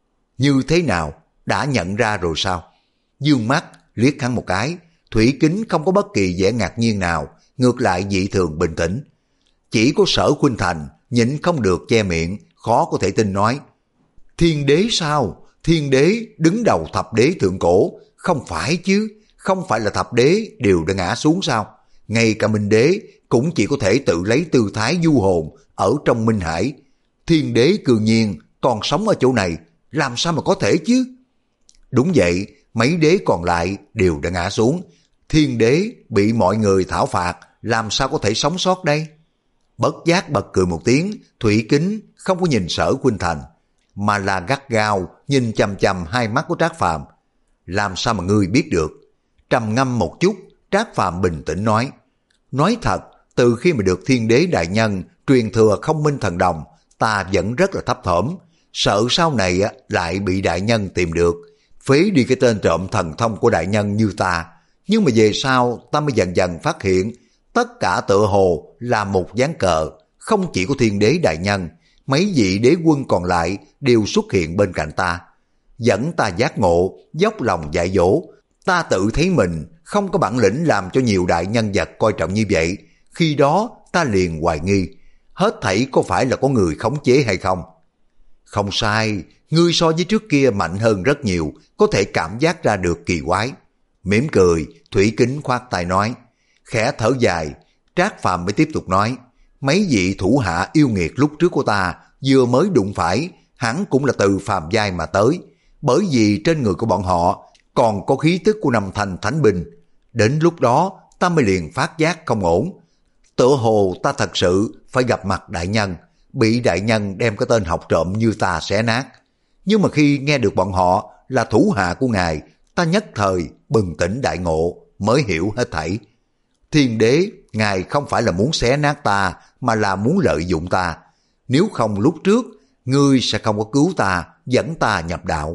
Như thế nào? Đã nhận ra rồi sao? Dương mắt liếc hắn một cái, Thủy Kính không có bất kỳ vẻ ngạc nhiên nào, ngược lại dị thường bình tĩnh. Chỉ có Sở Khuynh Thành nhịn không được che miệng, khó có thể tin nói. Thiên đế sao? Thiên đế đứng đầu thập đế thượng cổ, không phải chứ, không phải là thập đế đều đã ngã xuống sao? Ngay cả Minh đế cũng chỉ có thể tự lấy tư thái du hồn ở trong Minh Hải. Thiên đế cư nhiên còn sống ở chỗ này, làm sao mà có thể chứ? Đúng vậy, mấy đế còn lại đều đã ngã xuống. Thiên đế bị mọi người thảo phạt, làm sao có thể sống sót đây? Bất giác bật cười một tiếng, Thủy Kính không có nhìn Sở Khuynh Thành, mà là gắt gao nhìn chằm chằm hai mắt của Trác Phàm. Làm sao mà ngươi biết được? Trầm ngâm một chút, Trác Phàm bình tĩnh nói. Nói thật, từ khi mà được Thiên đế đại nhân truyền thừa Không Minh Thần Đồng, ta vẫn rất là thấp thỏm, sợ sau này lại bị đại nhân tìm được, phế đi cái tên trộm thần thông của đại nhân như ta. Nhưng mà về sau ta mới dần dần phát hiện, tất cả tựa hồ là một ván cờ, không chỉ có Thiên đế đại nhân, mấy vị đế quân còn lại đều xuất hiện bên cạnh ta. Dẫn ta giác ngộ, dốc lòng dạy dỗ, ta tự thấy mình không có bản lĩnh làm cho nhiều đại nhân vật coi trọng như vậy. Khi đó ta liền hoài nghi, hết thảy có phải là có người khống chế hay không? Không sai, ngươi so với trước kia mạnh hơn rất nhiều, có thể cảm giác ra được kỳ quái. Mỉm cười, Thủy Kính khoát tay nói. Khẽ thở dài, Trác Phàm mới tiếp tục nói. Mấy vị thủ hạ yêu nghiệt lúc trước của ta vừa mới đụng phải, hẳn cũng là từ phàm giai mà tới, bởi vì trên người của bọn họ còn có khí tức của năm thành thánh binh. Đến lúc đó ta mới liền phát giác không ổn, tựa hồ ta thật sự phải gặp mặt đại nhân, bị đại nhân đem cái tên học trộm như ta xé nát. Nhưng mà khi nghe được bọn họ là thủ hạ của ngài, ta nhất thời bừng tỉnh đại ngộ, mới hiểu hết thảy. Thiên đế, ngài không phải là muốn xé nát ta, mà là muốn lợi dụng ta. Nếu không lúc trước, ngươi sẽ không có cứu ta, dẫn ta nhập đạo.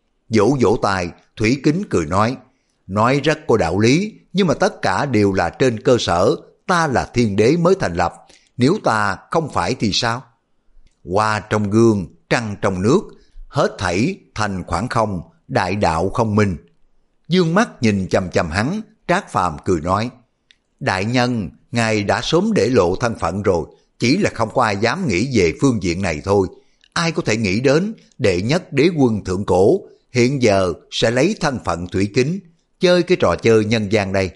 Vỗ vỗ tay, Thủy Kính cười nói. Nói rất có đạo lý, nhưng mà tất cả đều là trên cơ sở ta là thiên đế mới thành lập. Nếu ta không phải thì sao? Hoa trong gương, trăng trong nước, hết thảy thành khoảng không, đại đạo không minh. Dương mắt nhìn chằm chằm hắn, Trác Phàm cười nói. Đại nhân, ngài đã sớm để lộ thân phận rồi, chỉ là không có ai dám nghĩ về phương diện này thôi. Ai có thể nghĩ đến đệ nhất đế quân thượng cổ hiện giờ sẽ lấy thân phận Thủy Kính chơi cái trò chơi nhân gian đây?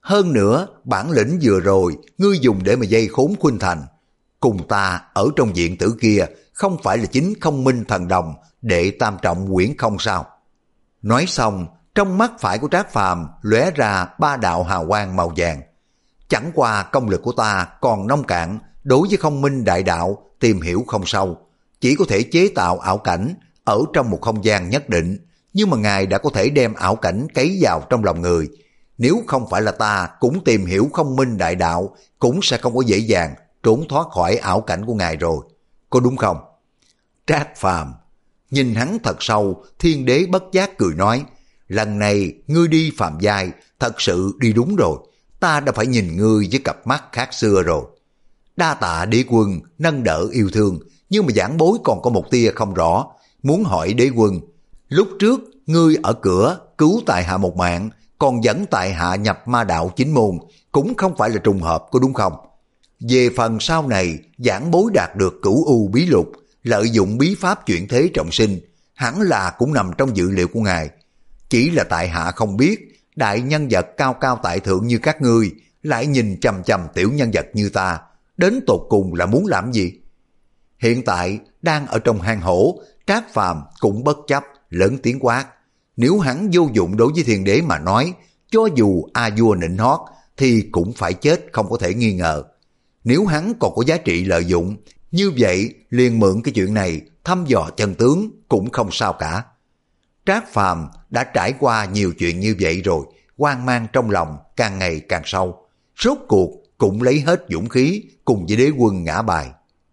Hơn nữa, bản lĩnh vừa rồi, ngươi dùng để mà dây khốn Khuynh Thành. Cùng ta ở trong diện tử kia, không phải là chính không minh thần đồng, đệ tam trọng quyển không sao. Nói xong, trong mắt phải của Trác Phàm lóe ra ba đạo hào quang màu vàng. Chẳng qua công lực của ta còn nông cạn, đối với không minh đại đạo tìm hiểu không sâu, chỉ có thể chế tạo ảo cảnh ở trong một không gian nhất định, nhưng mà ngài đã có thể đem ảo cảnh cấy vào trong lòng người. Nếu không phải là ta cũng tìm hiểu không minh đại đạo, cũng sẽ không có dễ dàng trốn thoát khỏi ảo cảnh của ngài rồi, có đúng không? Trác Phàm nhìn hắn thật sâu, Thiên Đế bất giác cười nói, lần này ngươi đi phàm giai thật sự đi đúng rồi, ta đã phải nhìn ngươi với cặp mắt khác xưa rồi. Đa tạ đế quân nâng đỡ yêu thương, nhưng mà giảng bối còn có một tia không rõ, muốn hỏi đế quân, lúc trước ngươi ở cửa cứu tại hạ một mạng, còn dẫn tại hạ nhập ma đạo chính môn, cũng không phải là trùng hợp, có đúng không? Về phần sau này giảng bối đạt được cửu u bí lục, lợi dụng bí pháp chuyển thế trọng sinh, hẳn là cũng nằm trong dự liệu của ngài. Chỉ là tại hạ không biết, đại nhân vật cao cao tại thượng như các ngươi lại nhìn chằm chằm tiểu nhân vật như ta, đến tột cùng là muốn làm gì? Hiện tại đang ở trong hang hổ, Trác Phàm cũng bất chấp, lớn tiếng quát. Nếu hắn vô dụng đối với Thiên Đế mà nói, cho dù A vua nịnh hót thì cũng phải chết không có thể nghi ngờ. Nếu hắn còn có giá trị lợi dụng, như vậy liền mượn cái chuyện này thăm dò chân tướng cũng không sao cả. Trác Phàm đã trải qua nhiều chuyện như vậy rồi, hoang mang trong lòng càng ngày càng sâu. Rốt cuộc cũng lấy hết dũng khí cùng với đế quân ngã bài.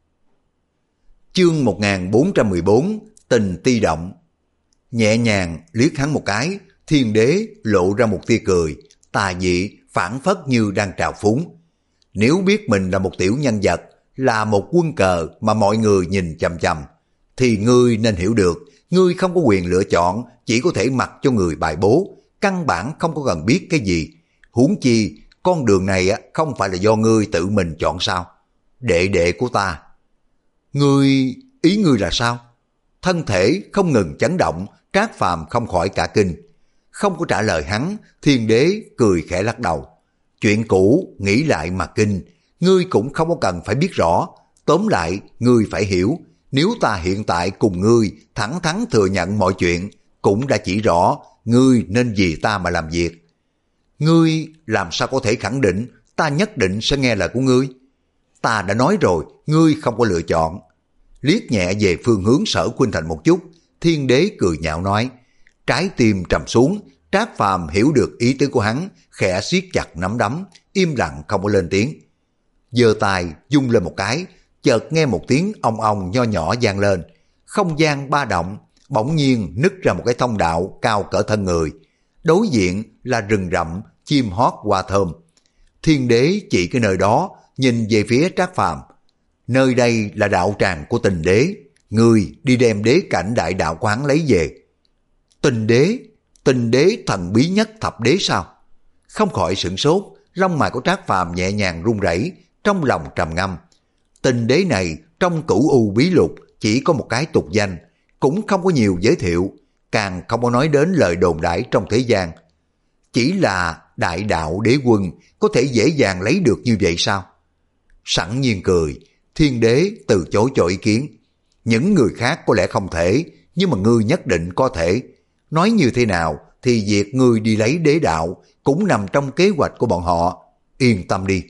Chương một nghìn bốn trăm mười bốn, tình ti động. Nhẹ nhàng liếc hắn một cái, Thiên Đế lộ ra một tia cười, tà dị phảng phất như đang trào phúng. Nếu biết mình là một tiểu nhân vật, là một quân cờ mà mọi người nhìn chằm chằm, thì ngươi nên hiểu được, ngươi không có quyền lựa chọn, chỉ có thể mặc cho người bài bố, căn bản không có cần biết cái gì. Huống chi, con đường này không phải là do ngươi tự mình chọn sao? Đệ đệ của ta. Ngươi, ý ngươi là sao? Thân thể không ngừng chấn động, Trác Phàm không khỏi cả kinh. Không có trả lời hắn, Thiên Đế cười khẽ lắc đầu. Chuyện cũ, nghĩ lại mà kinh, ngươi cũng không có cần phải biết rõ. Tóm lại, ngươi phải hiểu, nếu ta hiện tại cùng ngươi thẳng thắn thừa nhận mọi chuyện, cũng đã chỉ rõ ngươi nên vì ta mà làm việc. Ngươi làm sao có thể khẳng định ta nhất định sẽ nghe lời của ngươi? Ta đã nói rồi, ngươi không có lựa chọn. Liếc nhẹ về phương hướng Sở Khuynh Thành một chút, Thiên Đế cười nhạo nói. Trái tim trầm xuống, Trác Phàm hiểu được ý tứ của hắn, khẽ siết chặt nắm đấm, im lặng không có lên tiếng. Giơ tay dung lên một cái, chợt nghe một tiếng ong ong nho nhỏ vang lên, không gian ba động, bỗng nhiên nứt ra một cái thông đạo cao cỡ thân người. Đối diện là rừng rậm, chim hót hoa thơm. Thiên Đế chỉ cái nơi đó, nhìn về phía Trác Phàm. Nơi đây là đạo tràng của Tình Đế, ngươi đi đem đế cảnh đại đạo quán lấy về. Tình Đế, Tình Đế thần bí nhất thập đế sao? Không khỏi sửng sốt, lông mày của Trác Phàm nhẹ nhàng run rẩy, trong lòng trầm ngâm. Tình Đế này trong cửu u bí lục chỉ có một cái tục danh, cũng không có nhiều giới thiệu, càng không có nói đến lời đồn đại trong thế gian. Chỉ là đại đạo đế quân có thể dễ dàng lấy được như vậy sao? Sẵn nhiên cười, Thiên Đế từ chối cho ý kiến. Những người khác có lẽ không thể, nhưng mà ngươi nhất định có thể. Nói như thế nào thì việc ngươi đi lấy đế đạo cũng nằm trong kế hoạch của bọn họ. Yên tâm đi.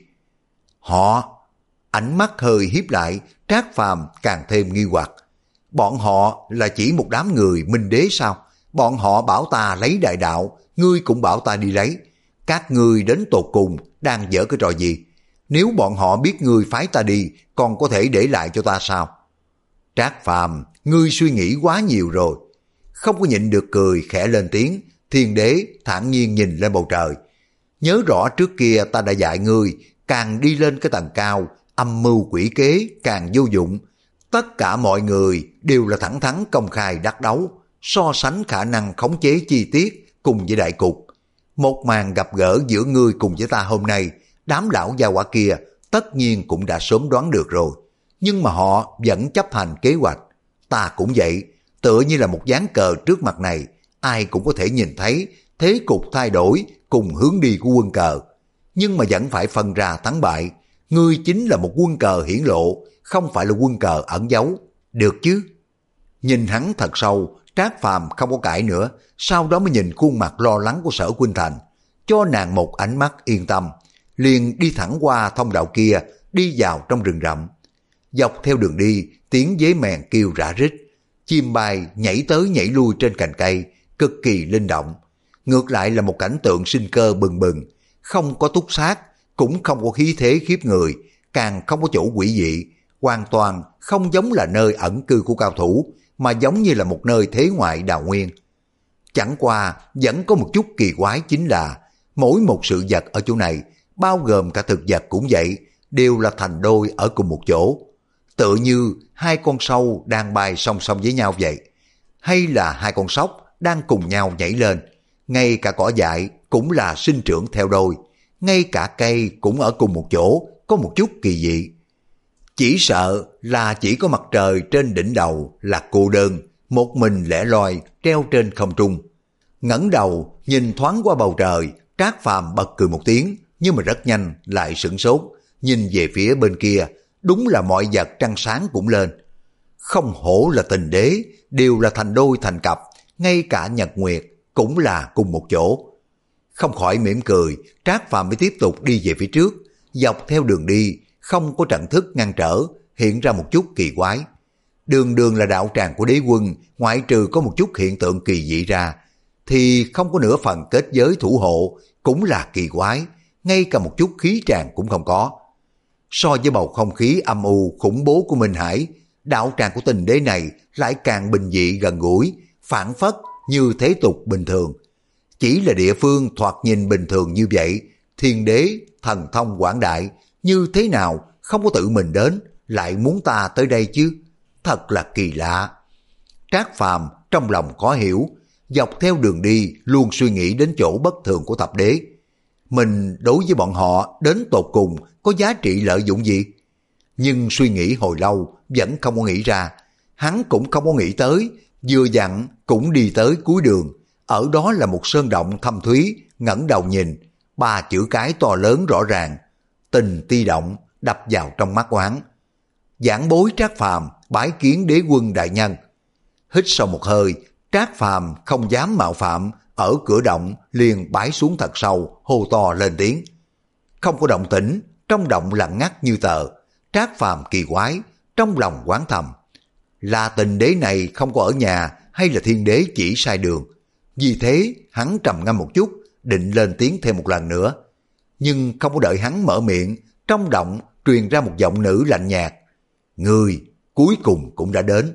Họ, ánh mắt hơi hiếp lại, Trác Phàm càng thêm nghi hoặc. Bọn họ là chỉ một đám người minh đế sao? Bọn họ bảo ta lấy đại đạo, ngươi cũng bảo ta đi lấy. Các ngươi đến tột cùng đang dở cái trò gì? Nếu bọn họ biết ngươi phái ta đi, còn có thể để lại cho ta sao? Trác Phàm, ngươi suy nghĩ quá nhiều rồi. Không có nhịn được cười khẽ lên tiếng, Thiên Đế thản nhiên nhìn lên bầu trời. Nhớ rõ trước kia ta đã dạy ngươi, càng đi lên cái tầng cao, âm mưu quỷ kế càng vô dụng. Tất cả mọi người đều là thẳng thắn công khai đắc đấu, so sánh khả năng khống chế chi tiết cùng với đại cục. Một màn gặp gỡ giữa ngươi cùng với ta hôm nay, đám lão gia hỏa kia tất nhiên cũng đã sớm đoán được rồi. Nhưng mà họ vẫn chấp hành kế hoạch. Ta cũng vậy, tựa như là một ván cờ trước mặt này, ai cũng có thể nhìn thấy thế cục thay đổi cùng hướng đi của quân cờ. nhưng mà vẫn phải phân ra thắng bại. Ngươi chính là một quân cờ hiển lộ, không phải là quân cờ ẩn giấu, được chứ? Nhìn hắn thật sâu, Trác Phàm không có cãi nữa, sau đó mới nhìn khuôn mặt lo lắng của Sở Khuynh Thành, cho nàng một ánh mắt yên tâm, liền đi thẳng qua thông đạo kia, đi vào trong rừng rậm. Dọc theo đường đi, tiếng dế mèn kêu rã rít, chim bay nhảy tới nhảy lui trên cành cây, cực kỳ linh động. Ngược lại là một cảnh tượng sinh cơ bừng bừng, không có túc sát, cũng không có khí thế khiếp người, càng không có chỗ quỷ dị, hoàn toàn không giống là nơi ẩn cư của cao thủ, mà giống như là một nơi thế ngoại đào nguyên. Chẳng qua vẫn có một chút kỳ quái, chính là mỗi một sự vật ở chỗ này, bao gồm cả thực vật cũng vậy, đều là thành đôi ở cùng một chỗ. Tựa như hai con sâu đang bay song song với nhau vậy, hay là hai con sóc đang cùng nhau nhảy lên. Ngay cả cỏ dại cũng là sinh trưởng theo đôi, ngay cả cây cũng ở cùng một chỗ, có một chút kỳ dị. Chỉ sợ là chỉ có mặt trời trên đỉnh đầu là cô đơn, một mình lẻ loi treo trên không trung. Ngẩng đầu nhìn thoáng qua bầu trời, Trác Phàm bật cười một tiếng, nhưng mà rất nhanh lại sửng sốt, nhìn về phía bên kia, đúng là mọi vật trăng sáng cũng lên. Không hổ là tình đế, đều là thành đôi thành cặp, ngay cả nhật nguyệt cũng là cùng một chỗ. Không khỏi mỉm cười, Trác Phàm mới tiếp tục đi về phía trước, dọc theo đường đi, không có trận thức ngăn trở, hiện ra một chút kỳ quái. Đường đường là đạo tràng của đế quân, ngoại trừ có một chút hiện tượng kỳ dị ra, thì không có nửa phần kết giới thủ hộ, cũng là kỳ quái, ngay cả một chút khí tràng cũng không có. So với bầu không khí âm u khủng bố của Minh Hải, đạo tràng của tình đế này lại càng bình dị gần gũi, phản phất như thế tục bình thường. Chỉ là địa phương thoạt nhìn bình thường như vậy, thiên đế, thần thông quảng đại, như thế nào không có tự mình đến, lại muốn ta tới đây chứ? Thật là kỳ lạ. Trác Phàm trong lòng khó hiểu, dọc theo đường đi luôn suy nghĩ đến chỗ bất thường của thập đế. Mình đối với bọn họ đến tột cùng có giá trị lợi dụng gì? Nhưng suy nghĩ hồi lâu vẫn không có nghĩ ra. Hắn cũng không có nghĩ tới, vừa dặn cũng đi tới cuối đường. Ở đó là một sơn động thâm thúy, ngẩng đầu nhìn, ba chữ cái to lớn rõ ràng, Tình Ti Động, đập vào trong mắt quán. Giảng bối Trác Phàm bái kiến đế quân đại nhân. Hít sâu một hơi, Trác Phàm không dám mạo phạm, ở cửa động liền bái xuống thật sâu, hô to lên tiếng. Không có động tĩnh, trong động lặng ngắt như tờ. Trác Phàm kỳ quái, trong lòng quán thầm, là tình đế này không có ở nhà, hay là thiên đế chỉ sai đường? Vì thế hắn trầm ngâm một chút, định lên tiếng thêm một lần nữa. Nhưng không có đợi hắn mở miệng, trong động truyền ra một giọng nữ lạnh nhạt. Người cuối cùng cũng đã đến.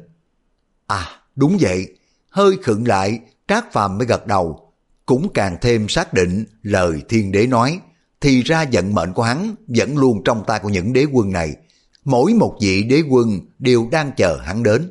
À đúng vậy. Hơi khựng lại, Trác Phàm mới gật đầu, cũng càng thêm xác định lời thiên đế nói. Thì ra vận mệnh của hắn vẫn luôn trong tay của những đế quân này. Mỗi một vị đế quân đều đang chờ hắn đến.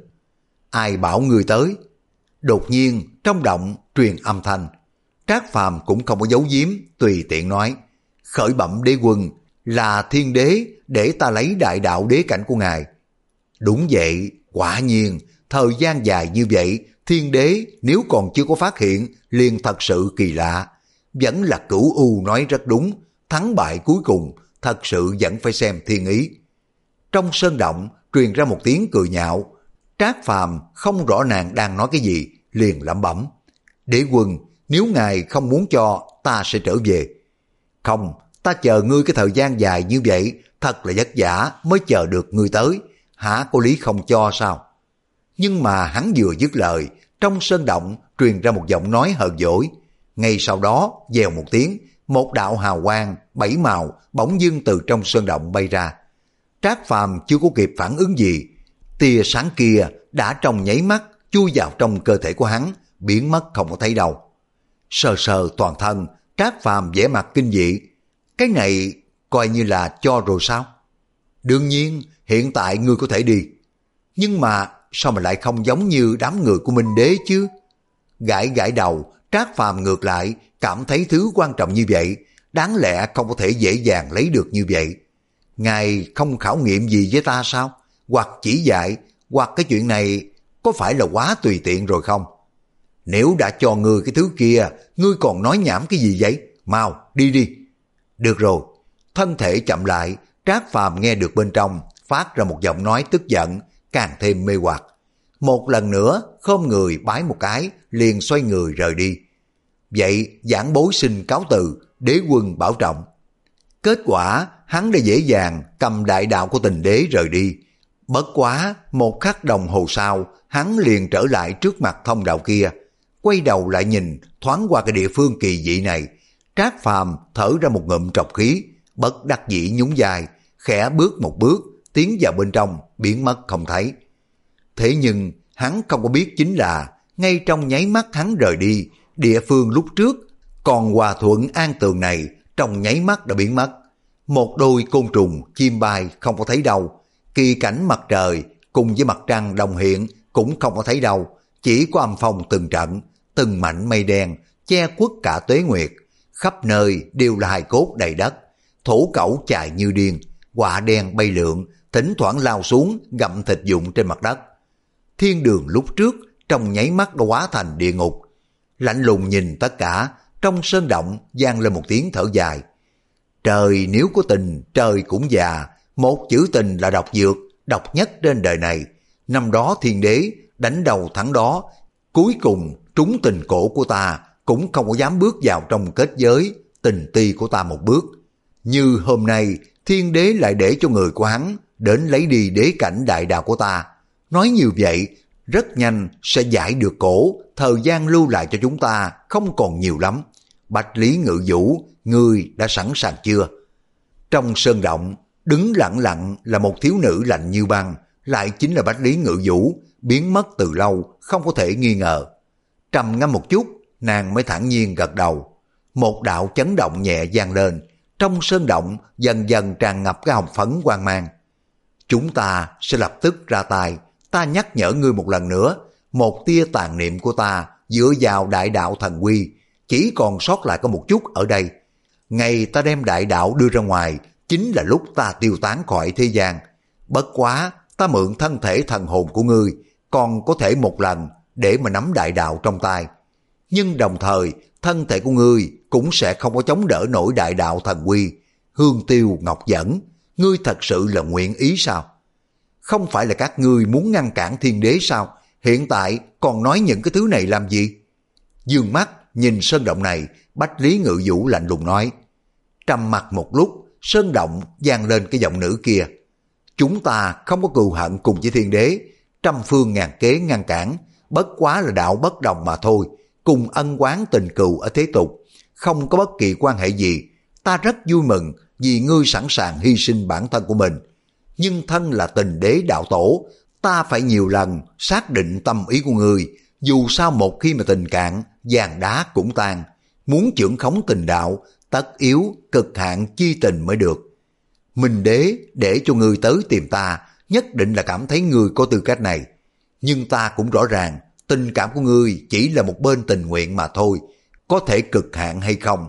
Ai bảo người tới? Đột nhiên trong động truyền âm thanh. Trác Phàm cũng không có giấu giếm, tùy tiện nói. Khởi bẩm đế quân, là thiên đế để ta lấy đại đạo đế cảnh của ngài. Đúng vậy, quả nhiên, thời gian dài như vậy, thiên đế nếu còn chưa có phát hiện, liền thật sự kỳ lạ. Vẫn là Cửu U nói rất đúng, thắng bại cuối cùng, thật sự vẫn phải xem thiên ý. Trong sơn động, truyền ra một tiếng cười nhạo. Trác Phàm không rõ nàng đang nói cái gì, liền lẩm bẩm. Đế quân, nếu ngài không muốn cho, ta sẽ trở về. Không, ta chờ ngươi cái thời gian dài như vậy, thật là vất vả mới chờ được ngươi tới. Hả có lý không cho sao? Nhưng mà hắn vừa dứt lời, trong sơn động truyền ra một giọng nói hờn dỗi. Ngay sau đó, dèo một tiếng, một đạo hào quang bảy màu bỗng dưng từ trong sơn động bay ra. Trác Phàm chưa có kịp phản ứng gì, tia sáng kia đã trong nháy mắt chui vào trong cơ thể của hắn, biến mất không có thấy đâu. Sờ sờ toàn thân, Trác Phàm vẻ mặt kinh dị. Cái này coi như là cho rồi sao? Đương nhiên, hiện tại ngươi có thể đi. Nhưng mà sao mà lại không giống như đám người của Minh Đế chứ? Gãi gãi đầu, Trác Phàm ngược lại cảm thấy thứ quan trọng như vậy, đáng lẽ không có thể dễ dàng lấy được như vậy. Ngài không khảo nghiệm gì với ta sao? Hoặc chỉ dạy, hoặc cái chuyện này có phải là quá tùy tiện rồi không? Nếu đã cho ngươi cái thứ kia, ngươi còn nói nhảm cái gì vậy? Mau, đi đi. Được rồi. Thân thể chậm lại, Trác Phàm nghe được bên trong phát ra một giọng nói tức giận, càng thêm mê hoặc. Một lần nữa khom người bái một cái, liền xoay người rời đi. Vậy giảng bối xin cáo từ, đế quân bảo trọng. Kết quả hắn đã dễ dàng cầm đại đạo của Tình Đế rời đi. Bất quá một khắc đồng hồ sau, hắn liền trở lại trước mặt thông đạo kia, quay đầu lại nhìn thoáng qua cái địa phương kỳ dị này. Trác Phàm thở ra một ngụm trọc khí, bất đắc dĩ nhún vai, khẽ bước một bước tiến vào bên trong, biến mất không thấy. Thế nhưng hắn không có biết chính là ngay trong nháy mắt hắn rời đi, địa phương lúc trước còn hòa thuận an tường này trong nháy mắt đã biến mất. Một đôi côn trùng chim bay không có thấy đâu, kỳ cảnh mặt trời cùng với mặt trăng đồng hiện cũng không có thấy đâu, chỉ có âm phong từng trận, từng mảnh mây đen che khuất cả tuế nguyệt, khắp nơi đều là hài cốt đầy đất, thổ cẩu chạy như điên, quạ đen bay lượn, thỉnh thoảng lao xuống gặm thịt dụng trên mặt đất. Thiên đường lúc trước trong nháy mắt đã hóa thành địa ngục. Lạnh lùng nhìn tất cả, trong sơn động vang lên một tiếng thở dài. Trời nếu có tình, trời cũng già, một chữ tình là độc dược, độc nhất trên đời này. Năm đó Thiên Đế đánh đầu thắng đó, cuối cùng trúng tình cổ của ta cũng không có dám bước vào trong kết giới tình ti của ta một bước. Như hôm nay Thiên Đế lại để cho người của hắn đến lấy đi đế cảnh đại đạo của ta. Nói như vậy, rất nhanh sẽ giải được cổ, thời gian lưu lại cho chúng ta không còn nhiều lắm. Bạch Lý Ngự Vũ, ngươi đã sẵn sàng chưa? Trong sơn động, đứng lặng lặng là một thiếu nữ lạnh như băng, lại chính là Bạch Lý Ngự Vũ, biến mất từ lâu, không có thể nghi ngờ. Trầm ngâm một chút, nàng mới thản nhiên gật đầu. Một đạo chấn động nhẹ vang lên, trong sơn động dần dần tràn ngập cái hồng phấn quang mang. Chúng ta sẽ lập tức ra tay, ta nhắc nhở ngươi một lần nữa, một tia tàn niệm của ta dựa vào đại đạo thần quy, chỉ còn sót lại có một chút ở đây. Ngày ta đem đại đạo đưa ra ngoài, chính là lúc ta tiêu tán khỏi thế gian. Bất quá, ta mượn thân thể thần hồn của ngươi, còn có thể một lần để mà nắm đại đạo trong tay. Nhưng đồng thời, thân thể của ngươi cũng sẽ không có chống đỡ nổi đại đạo thần quy. Hương tiêu ngọc dẫn, ngươi thật sự là nguyện ý sao? Không phải là các ngươi muốn ngăn cản Thiên Đế sao? Hiện tại còn nói những cái thứ này làm gì? Dương mắt nhìn sơn động này, Bách Lý Ngự Vũ lạnh lùng nói. Trầm mặt một lúc, sơn động vang lên cái giọng nữ kia. Chúng ta không có cừu hận cùng với Thiên Đế, trăm phương ngàn kế ngăn cản, bất quá là đạo bất đồng mà thôi, cùng ân oán tình cừu ở thế tục, không có bất kỳ quan hệ gì. Ta rất vui mừng vì ngươi sẵn sàng hy sinh bản thân của mình. Nhưng thân là Tình Đế đạo tổ, ta phải nhiều lần xác định tâm ý của ngươi. Dù sao một khi mà tình cạn, vàng đá cũng tan. Muốn chưởng khống tình đạo, tất yếu cực hạn chi tình mới được. Minh Đế để cho ngươi tới tìm ta, nhất định là cảm thấy ngươi có tư cách này. Nhưng ta cũng rõ ràng, tình cảm của ngươi chỉ là một bên tình nguyện mà thôi, có thể cực hạn hay không.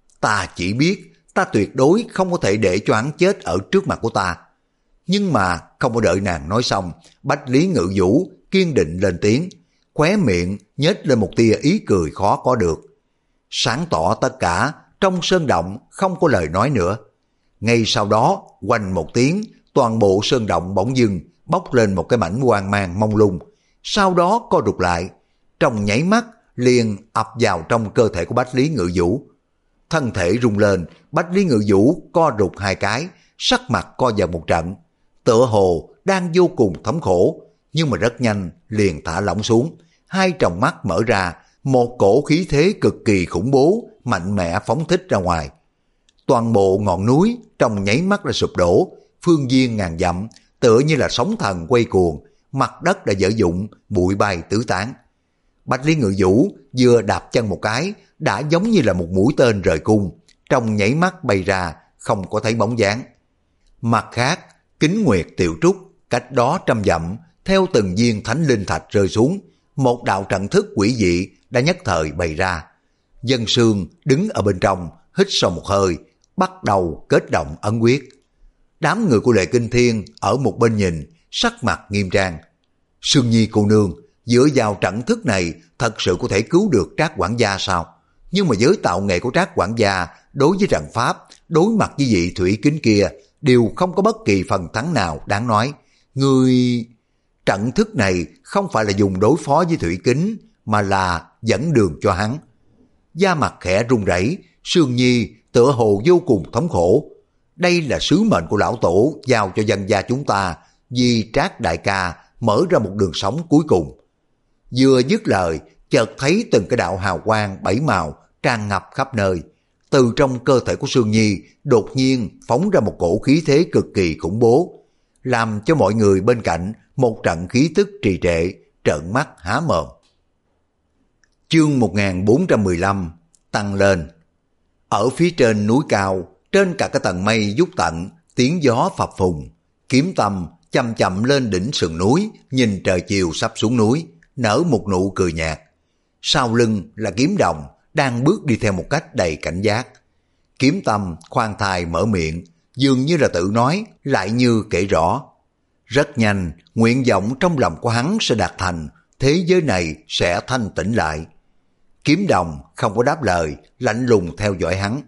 Ta chỉ biết, ta tuyệt đối không có thể để cho hắn chết ở trước mặt của ta. Nhưng mà không có đợi nàng nói xong, Bách Lý Ngự Vũ kiên định lên tiếng, khóe miệng nhếch lên một tia ý cười khó có được. Sáng tỏ tất cả, trong sơn động không có lời nói nữa. Ngay sau đó, quanh một tiếng, toàn bộ sơn động bỗng dưng bốc lên một cái mảnh quang mang mông lung, sau đó co rụt lại, trong nháy mắt liền ập vào trong cơ thể của Bách Lý Ngự Vũ. Thân thể rung lên, Bách Lý Ngự Vũ co rụt hai cái, sắc mặt co vào một trận, tựa hồ đang vô cùng thống khổ, nhưng mà rất nhanh liền thả lỏng xuống, hai tròng mắt mở ra, một cổ khí thế cực kỳ khủng bố, mạnh mẽ phóng thích ra ngoài. Toàn bộ ngọn núi trong nháy mắt là sụp đổ, phương viên ngàn dặm, tựa như là sóng thần quay cuồng, mặt đất đã dở dụng, bụi bay tứ tán. Bách Lý Ngự Vũ vừa đạp chân một cái, đã giống như là một mũi tên rời cung, trong nháy mắt bay ra, không có thấy bóng dáng. Mặt khác, Kính Nguyệt Tiểu Trúc, cách đó trăm dặm, theo từng viên thánh linh thạch rơi xuống, một đạo trận thức quỷ dị đã nhất thời bày ra. Dân Sương đứng ở bên trong, hít sâu một hơi, bắt đầu kết động ấn quyết. Đám người của Lệ Kinh Thiên ở một bên nhìn, sắc mặt nghiêm trang. Sương Nhi cô nương, dựa vào trận thức này thật sự có thể cứu được Trác quản gia sao? Nhưng mà với tạo nghệ của Trác quản gia đối với trận pháp, đối mặt với vị thủy kính kia, đều không có bất kỳ phần thắng nào đáng nói. Ngươi... Trận thức này không phải là dùng đối phó với thủy kính, mà là dẫn đường cho hắn. Da mặt khẽ run rẩy, Sương Nhi tựa hồ vô cùng thống khổ. Đây là sứ mệnh của lão tổ giao cho dân gia chúng ta, vì Trác đại ca mở ra một đường sống cuối cùng. Vừa dứt lời, chợt thấy từng cái đạo hào quang bảy màu tràn ngập khắp nơi. Từ trong cơ thể của Sương Nhi đột nhiên phóng ra một cổ khí thế cực kỳ khủng bố, làm cho mọi người bên cạnh một trận khí tức trì trệ, trợn mắt há mồm. Chương một nghìn bốn trăm mười lăm tăng lên. Ở phía trên núi cao, trên cả cái tầng mây vút tận, tiếng gió phập phùng. Kiếm Tâm chậm chậm lên đỉnh sườn núi, nhìn trời chiều sắp xuống núi, nở một nụ cười nhạt. Sau lưng là Kiếm Đồng, đang bước đi theo một cách đầy cảnh giác. Kiếm Tâm khoan thai mở miệng, dường như là tự nói, lại như kể rõ. Rất nhanh, nguyện vọng trong lòng của hắn sẽ đạt thành, thế giới này sẽ thanh tĩnh lại. Kiếm Đồng không có đáp lời, lạnh lùng theo dõi hắn.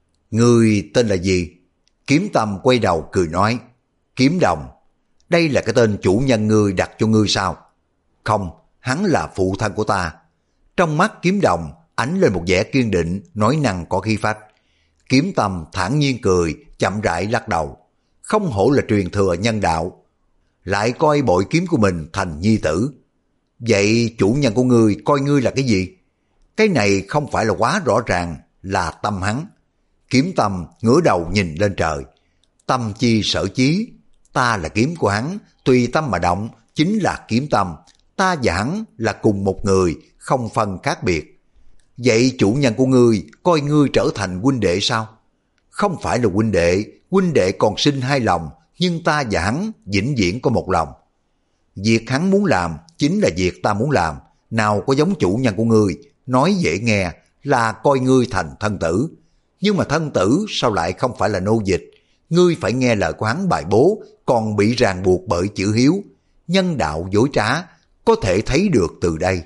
Ngươi tên là gì? Kiếm Tâm quay đầu cười nói. Kiếm Đồng, đây là cái tên chủ nhân ngươi đặt cho ngươi sao? Không, hắn là phụ thân của ta. Trong mắt Kiếm Đồng ánh lên một vẻ kiên định, nói năng có khí phách. Kiếm Tâm thản nhiên cười, chậm rãi lắc đầu. Không hổ là truyền thừa nhân đạo, lại coi bội kiếm của mình thành nhi tử. Vậy chủ nhân của ngươi coi ngươi là cái gì? Cái này không phải là quá rõ ràng, là tâm hắn. Kiếm Tâm ngửa đầu nhìn lên trời. Tâm chi sở chí, ta là kiếm của hắn, tùy tâm mà động, chính là Kiếm Tâm. Ta và hắn là cùng một người, không phân khác biệt. Vậy chủ nhân của ngươi coi ngươi trở thành huynh đệ sao? Không phải là huynh đệ, huynh đệ còn sinh hai lòng, nhưng ta và hắn vĩnh viễn có một lòng. Việc hắn muốn làm chính là việc ta muốn làm, nào có giống chủ nhân của ngươi, nói dễ nghe là coi ngươi thành thân tử. Nhưng mà thân tử sao lại không phải là nô dịch? Ngươi phải nghe lời của hắn bài bố, còn bị ràng buộc bởi chữ hiếu. Nhân đạo dối trá, có thể thấy được từ đây.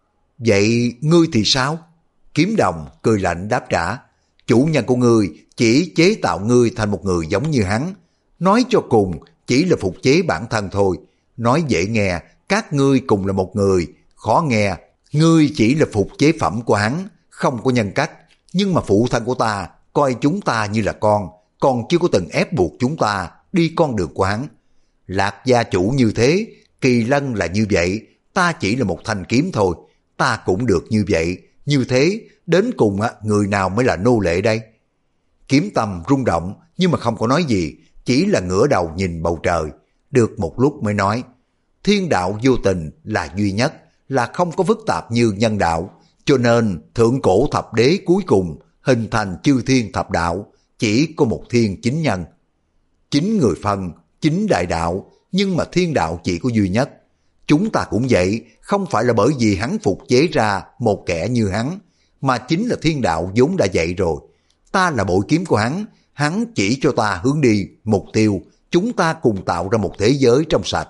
Vậy ngươi thì sao? Kiếm Đồng cười lạnh đáp trả. Chủ nhân của ngươi chỉ chế tạo ngươi thành một người giống như hắn. Nói cho cùng chỉ là phục chế bản thân thôi. Nói dễ nghe, các ngươi cùng là một người. Khó nghe, ngươi chỉ là phục chế phẩm của hắn, không có nhân cách. Nhưng mà phụ thân của ta coi chúng ta như là con, còn chưa có từng ép buộc chúng ta đi con đường của hắn. Lạc gia chủ như thế, Kỳ Lân là như vậy, ta chỉ là một thanh kiếm thôi. Ta cũng được như vậy, như thế đến cùng người nào mới là nô lệ đây? Kiếm Tâm rung động nhưng mà không có nói gì, chỉ là ngửa đầu nhìn bầu trời. Được một lúc mới nói, thiên đạo vô tình là duy nhất, là không có phức tạp như nhân đạo, cho nên thượng cổ thập đế cuối cùng hình thành chư thiên thập đạo, chỉ có một thiên chính nhân. Chính người phân, chính đại đạo, nhưng mà thiên đạo chỉ có duy nhất. Chúng ta cũng vậy, không phải là bởi vì hắn phục chế ra một kẻ như hắn, mà chính là thiên đạo vốn đã dạy rồi. Ta là bội kiếm của hắn, hắn chỉ cho ta hướng đi, mục tiêu, chúng ta cùng tạo ra một thế giới trong sạch.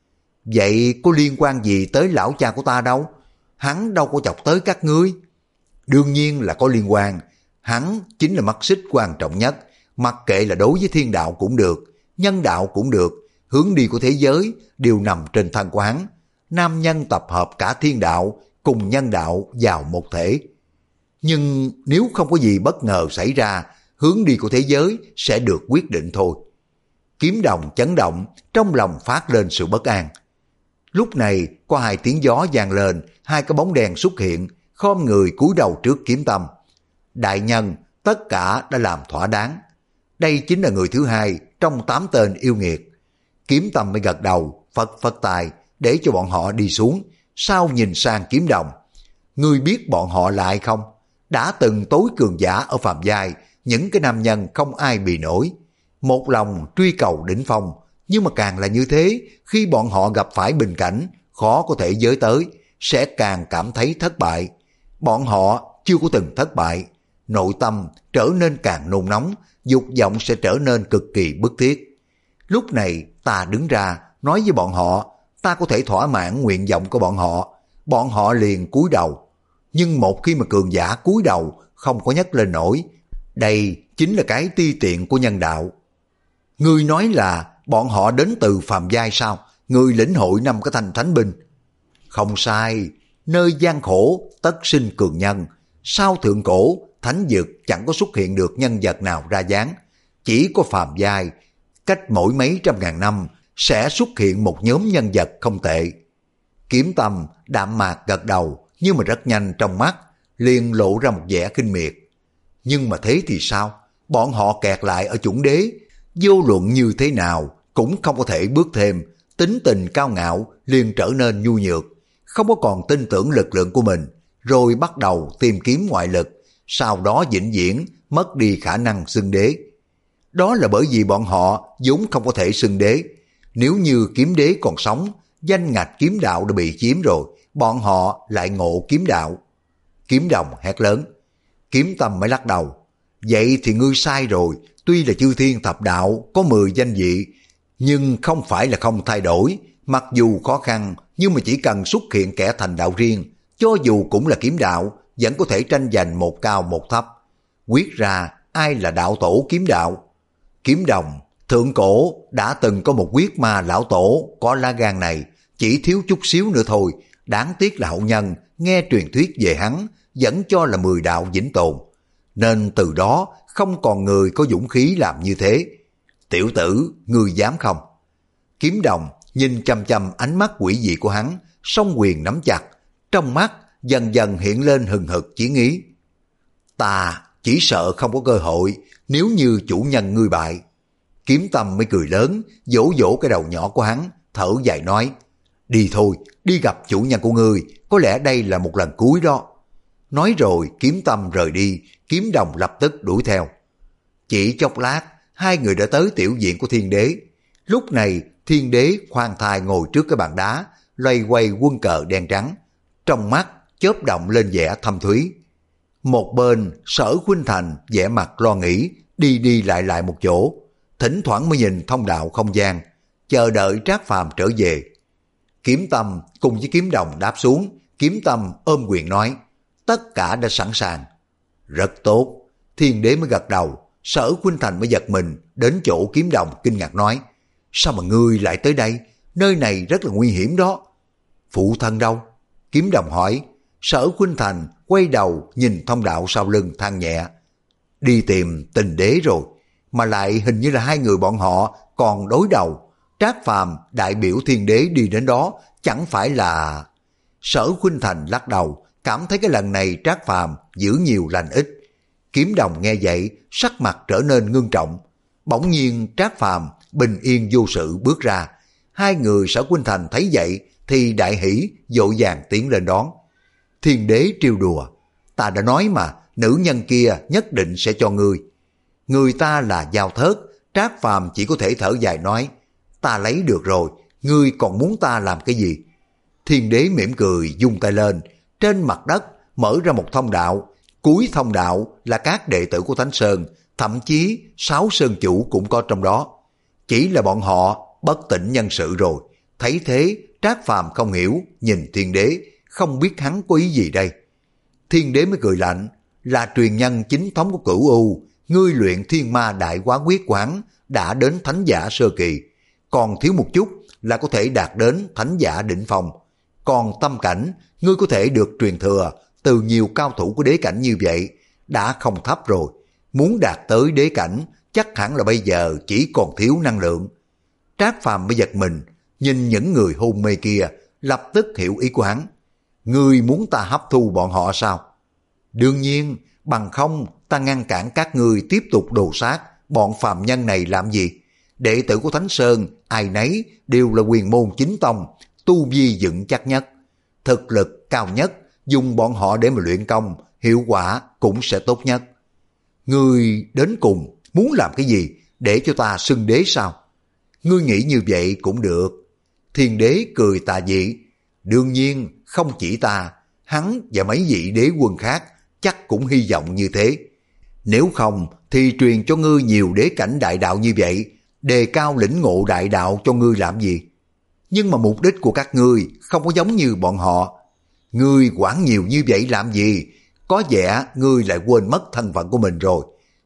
Vậy có liên quan gì tới lão cha của ta đâu? Hắn đâu có chọc tới các ngươi. Đương nhiên là có liên quan, hắn chính là mắt xích quan trọng nhất, mặc kệ là đối với thiên đạo cũng được, nhân đạo cũng được, hướng đi của thế giới đều nằm trên thân của hắn. Nam nhân tập hợp cả thiên đạo cùng nhân đạo vào một thể. Nhưng nếu không có gì bất ngờ xảy ra, hướng đi của thế giới sẽ được quyết định thôi. Kiếm Đồng chấn động, trong lòng phát lên sự bất an. Lúc này có hai tiếng gió vang lên, hai cái bóng đèn xuất hiện, khom người cúi đầu trước Kiếm Tâm. Đại nhân, tất cả đã làm thỏa đáng. Đây chính là người thứ hai trong tám tên yêu nghiệt. Kiếm Tâm mới gật đầu, phật phật tài để cho bọn họ đi xuống, sau nhìn sang Kiếm Đồng. Ngươi biết bọn họ là ai không? Đã từng tối cường giả ở phàm giai, những cái nam nhân không ai bị nổi. Một lòng truy cầu đỉnh phong, nhưng mà càng là như thế, khi bọn họ gặp phải bình cảnh, khó có thể giới tới, sẽ càng cảm thấy thất bại. Bọn họ chưa có từng thất bại, nội tâm trở nên càng nôn nóng, dục vọng sẽ trở nên cực kỳ bức thiết. Lúc này ta đứng ra, nói với bọn họ, ta có thể thỏa mãn nguyện vọng của bọn họ, bọn họ liền cúi đầu. Nhưng một khi mà cường giả cúi đầu, không có nhấc lên nổi, Đây chính là cái ti tiện của nhân đạo. Ngươi nói là bọn họ đến từ phàm giai sao? Ngươi lĩnh hội năm cái thanh thánh binh. Không sai, nơi gian khổ tất sinh cường nhân. Sau thượng cổ, thánh dược chẳng có xuất hiện được nhân vật nào ra dáng. Chỉ có phàm giai, cách mỗi mấy trăm ngàn năm sẽ xuất hiện một nhóm nhân vật không tệ. Kiếm Tâm đạm mạc gật đầu, nhưng mà rất nhanh trong mắt liền lộ ra một vẻ khinh miệt. Nhưng mà thế thì sao? Bọn họ kẹt lại ở chủng đế, vô luận như thế nào cũng không có thể bước thêm. Tính tình cao ngạo liền trở nên nhu nhược, không có còn tin tưởng lực lượng của mình, rồi bắt đầu tìm kiếm ngoại lực, sau đó vĩnh viễn mất đi khả năng xưng đế. Đó là bởi vì bọn họ vốn không có thể xưng đế. Nếu như kiếm đế còn sống, danh ngạch kiếm đạo đã bị chiếm rồi, bọn họ lại ngộ kiếm đạo. Kiếm Đồng hét lớn. Kiếm Tâm mới lắc đầu. Vậy thì ngươi sai rồi, tuy là chư thiên thập đạo có mười danh vị, nhưng không phải là không thay đổi. Mặc dù khó khăn, nhưng mà chỉ cần xuất hiện kẻ thành đạo riêng, cho dù cũng là kiếm đạo, vẫn có thể tranh giành một cao một thấp. Quyết ra ai là đạo tổ kiếm đạo. Kiếm Đồng, thượng cổ đã từng có một quyết ma lão tổ có lá gan này, chỉ thiếu chút xíu nữa thôi. Đáng tiếc là hậu nhân nghe truyền thuyết về hắn vẫn cho là mười đạo vĩnh tồn, nên từ đó không còn người có dũng khí làm như thế. Tiểu tử, ngươi dám không? Kiếm Đồng nhìn chăm chăm ánh mắt quỷ dị của hắn, song quyền nắm chặt, trong mắt dần dần hiện lên hừng hực chí ý. Ta chỉ sợ không có cơ hội nếu như chủ nhân ngươi bại. Kiếm Tâm mới cười lớn, vỗ vỗ cái đầu nhỏ của hắn, thở dài nói, đi thôi, đi gặp chủ nhân của ngươi, có lẽ đây là một lần cuối đó. Nói rồi Kiếm Tâm rời đi, Kiếm Đồng lập tức đuổi theo. Chỉ chốc lát, hai người đã tới tiểu viện của Thiên Đế. Lúc này Thiên Đế khoan thai ngồi trước cái bàn đá, loay quay quân cờ đen trắng, trong mắt chớp động lên vẻ thâm thúy. Một bên Sở Khuynh Thành vẻ mặt lo nghĩ, đi đi lại lại một chỗ, thỉnh thoảng mới nhìn thông đạo không gian, chờ đợi Trác Phàm trở về. Kiếm Tâm cùng với Kiếm Đồng đáp xuống, Kiếm Tâm ôm quyền nói, tất cả đã sẵn sàng. Rất tốt. Thiên Đế mới gật đầu. Sở Khuynh Thành mới giật mình đến chỗ Kiếm Đồng kinh ngạc nói, sao mà ngươi lại tới đây? Nơi này rất là nguy hiểm đó. Phụ thân đâu? Kiếm Đồng hỏi. Sở Khuynh Thành quay đầu nhìn thông đạo sau lưng than nhẹ, đi tìm Tình Đế rồi, mà lại hình như là hai người bọn họ còn đối đầu. Trác Phàm đại biểu Thiên Đế đi đến đó, chẳng phải là... Sở Khuynh Thành lắc đầu, cảm thấy cái lần này Trác Phàm giữ nhiều lành ít. Kiếm Đồng nghe vậy, sắc mặt trở nên ngưng trọng. Bỗng nhiên Trác Phàm bình yên vô sự bước ra. Hai người Sở Khuynh Thành thấy vậy thì đại hỉ, vội vàng tiến lên đón. Thiên Đế trêu đùa, ta đã nói mà, nữ nhân kia nhất định sẽ cho ngươi. Người ta là Giao Thớt. Trác Phàm chỉ có thể thở dài nói, ta lấy được rồi, ngươi còn muốn ta làm cái gì? Thiên Đế mỉm cười vung tay lên, trên mặt đất mở ra một thông đạo. Cuối thông đạo là các đệ tử của Thánh Sơn, thậm chí sáu sơn chủ cũng có trong đó. Chỉ là bọn họ bất tỉnh nhân sự rồi. Thấy thế, Trác Phàm không hiểu, nhìn Thiên Đế, không biết hắn có ý gì đây. Thiên Đế mới cười lạnh, là truyền nhân chính thống của Cửu U, ngươi luyện Thiên Ma Đại Hóa Quyết của hắn đã đến Thánh Giả sơ kỳ, còn thiếu một chút là có thể đạt đến Thánh Giả đỉnh phong. Còn tâm cảnh, ngươi có thể được truyền thừa từ nhiều cao thủ của đế cảnh như vậy, đã không thấp rồi. Muốn đạt tới đế cảnh, chắc hẳn là bây giờ chỉ còn thiếu năng lượng. Trác Phàm mới giật mình, nhìn những người hôn mê kia, lập tức hiểu ý của hắn. Ngươi muốn ta hấp thu bọn họ sao? Đương nhiên, bằng không ta ngăn cản các ngươi tiếp tục đồ sát bọn phàm nhân này làm gì? Đệ tử của Thánh Sơn, ai nấy đều là quyền môn chính tông, tu vi vững chắc nhất, thực lực cao nhất, dùng bọn họ để mà luyện công, hiệu quả cũng sẽ tốt nhất. Ngươi đến cùng muốn làm cái gì để cho ta xưng đế sao? Ngươi nghĩ như vậy cũng được. Thiên Đế cười tà dị, đương nhiên không chỉ ta, hắn và mấy vị đế quân khác chắc cũng hy vọng như thế. Nếu không thì truyền cho ngươi nhiều đế cảnh đại đạo như vậy, đề cao lĩnh ngộ đại đạo cho ngươi làm gì? Nhưng mà mục đích của các ngươi không có giống như bọn họ. Ngươi quản nhiều như vậy làm gì? Có vẻ ngươi lại quên mất thân phận của mình rồi.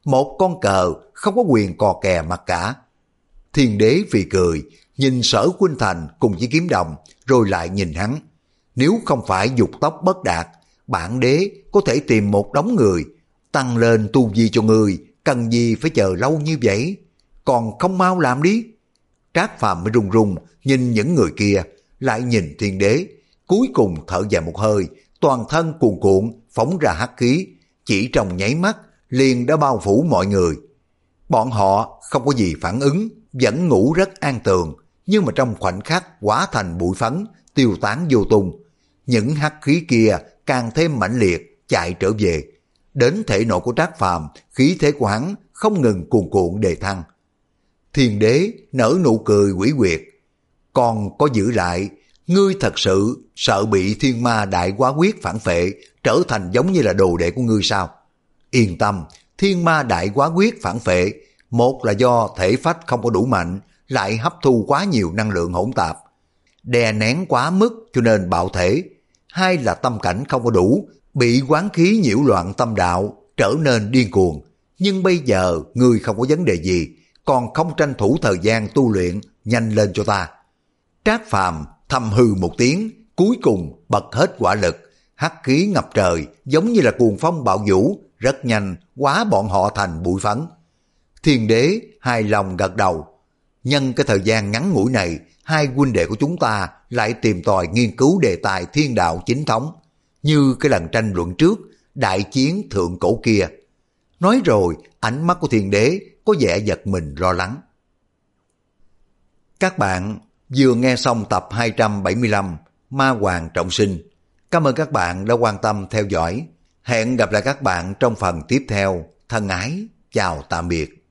một con cờ không có quyền cò kè mặt cả. Thiên đế phì cười, nhìn Sở Khuynh Thành cùng với Kiếm Đồng, rồi lại nhìn hắn. Nếu không phải dục tốc bất đạt, bản đế có thể tìm một đống người, tăng lên tu vi cho người, cần gì phải chờ lâu như vậy, còn không mau làm đi. Trác Phàm mới run run nhìn những người kia, lại nhìn thiên đế, cuối cùng thở dài một hơi, toàn thân cuồn cuộn phóng ra hắc khí, chỉ trong nháy mắt liền đã bao phủ mọi người. Bọn họ không có gì phản ứng, vẫn ngủ rất an tường, nhưng mà trong khoảnh khắc hóa thành bụi phấn, tiêu tán vô tung. Những hắc khí kia càng thêm mãnh liệt chạy trở về, đến thể nội của Trác Phàm, khí thế của hắn không ngừng cuồn cuộn đề thăng. Thiên đế nở nụ cười quỷ quyệt, còn có giữ lại, ngươi thật sự sợ bị thiên ma đại quá quyết phản phệ, trở thành giống như là đồ đệ của ngươi sao? Yên tâm, thiên ma đại quá quyết phản phệ, một là do thể phách không có đủ mạnh, lại hấp thu quá nhiều năng lượng hỗn tạp, đè nén quá mức cho nên bạo thể. Hai là tâm cảnh không có đủ, bị quán khí nhiễu loạn tâm đạo, trở nên điên cuồng. Nhưng bây giờ ngươi không có vấn đề gì, còn không tranh thủ thời gian tu luyện, nhanh lên cho ta. Trác Phàm thầm hừ một tiếng, cuối cùng bật hết quả lực, hắc khí ngập trời, giống như là cuồng phong bạo vũ, rất nhanh hóa bọn họ thành bụi phấn. Thiên đế hài lòng gật đầu. Nhân cái thời gian ngắn ngủi này, hai huynh đệ của chúng ta lại tìm tòi nghiên cứu đề tài thiên đạo chính thống, như cái lần tranh luận trước, đại chiến thượng cổ kia. Nói rồi, ánh mắt của thiên đế có vẻ giật mình lo lắng. Các bạn vừa nghe xong tập hai trăm bảy mươi lăm Ma Hoàng Trọng Sinh. Cảm ơn các bạn đã quan tâm theo dõi. Hẹn gặp lại các bạn trong phần tiếp theo. Thân ái, chào tạm biệt.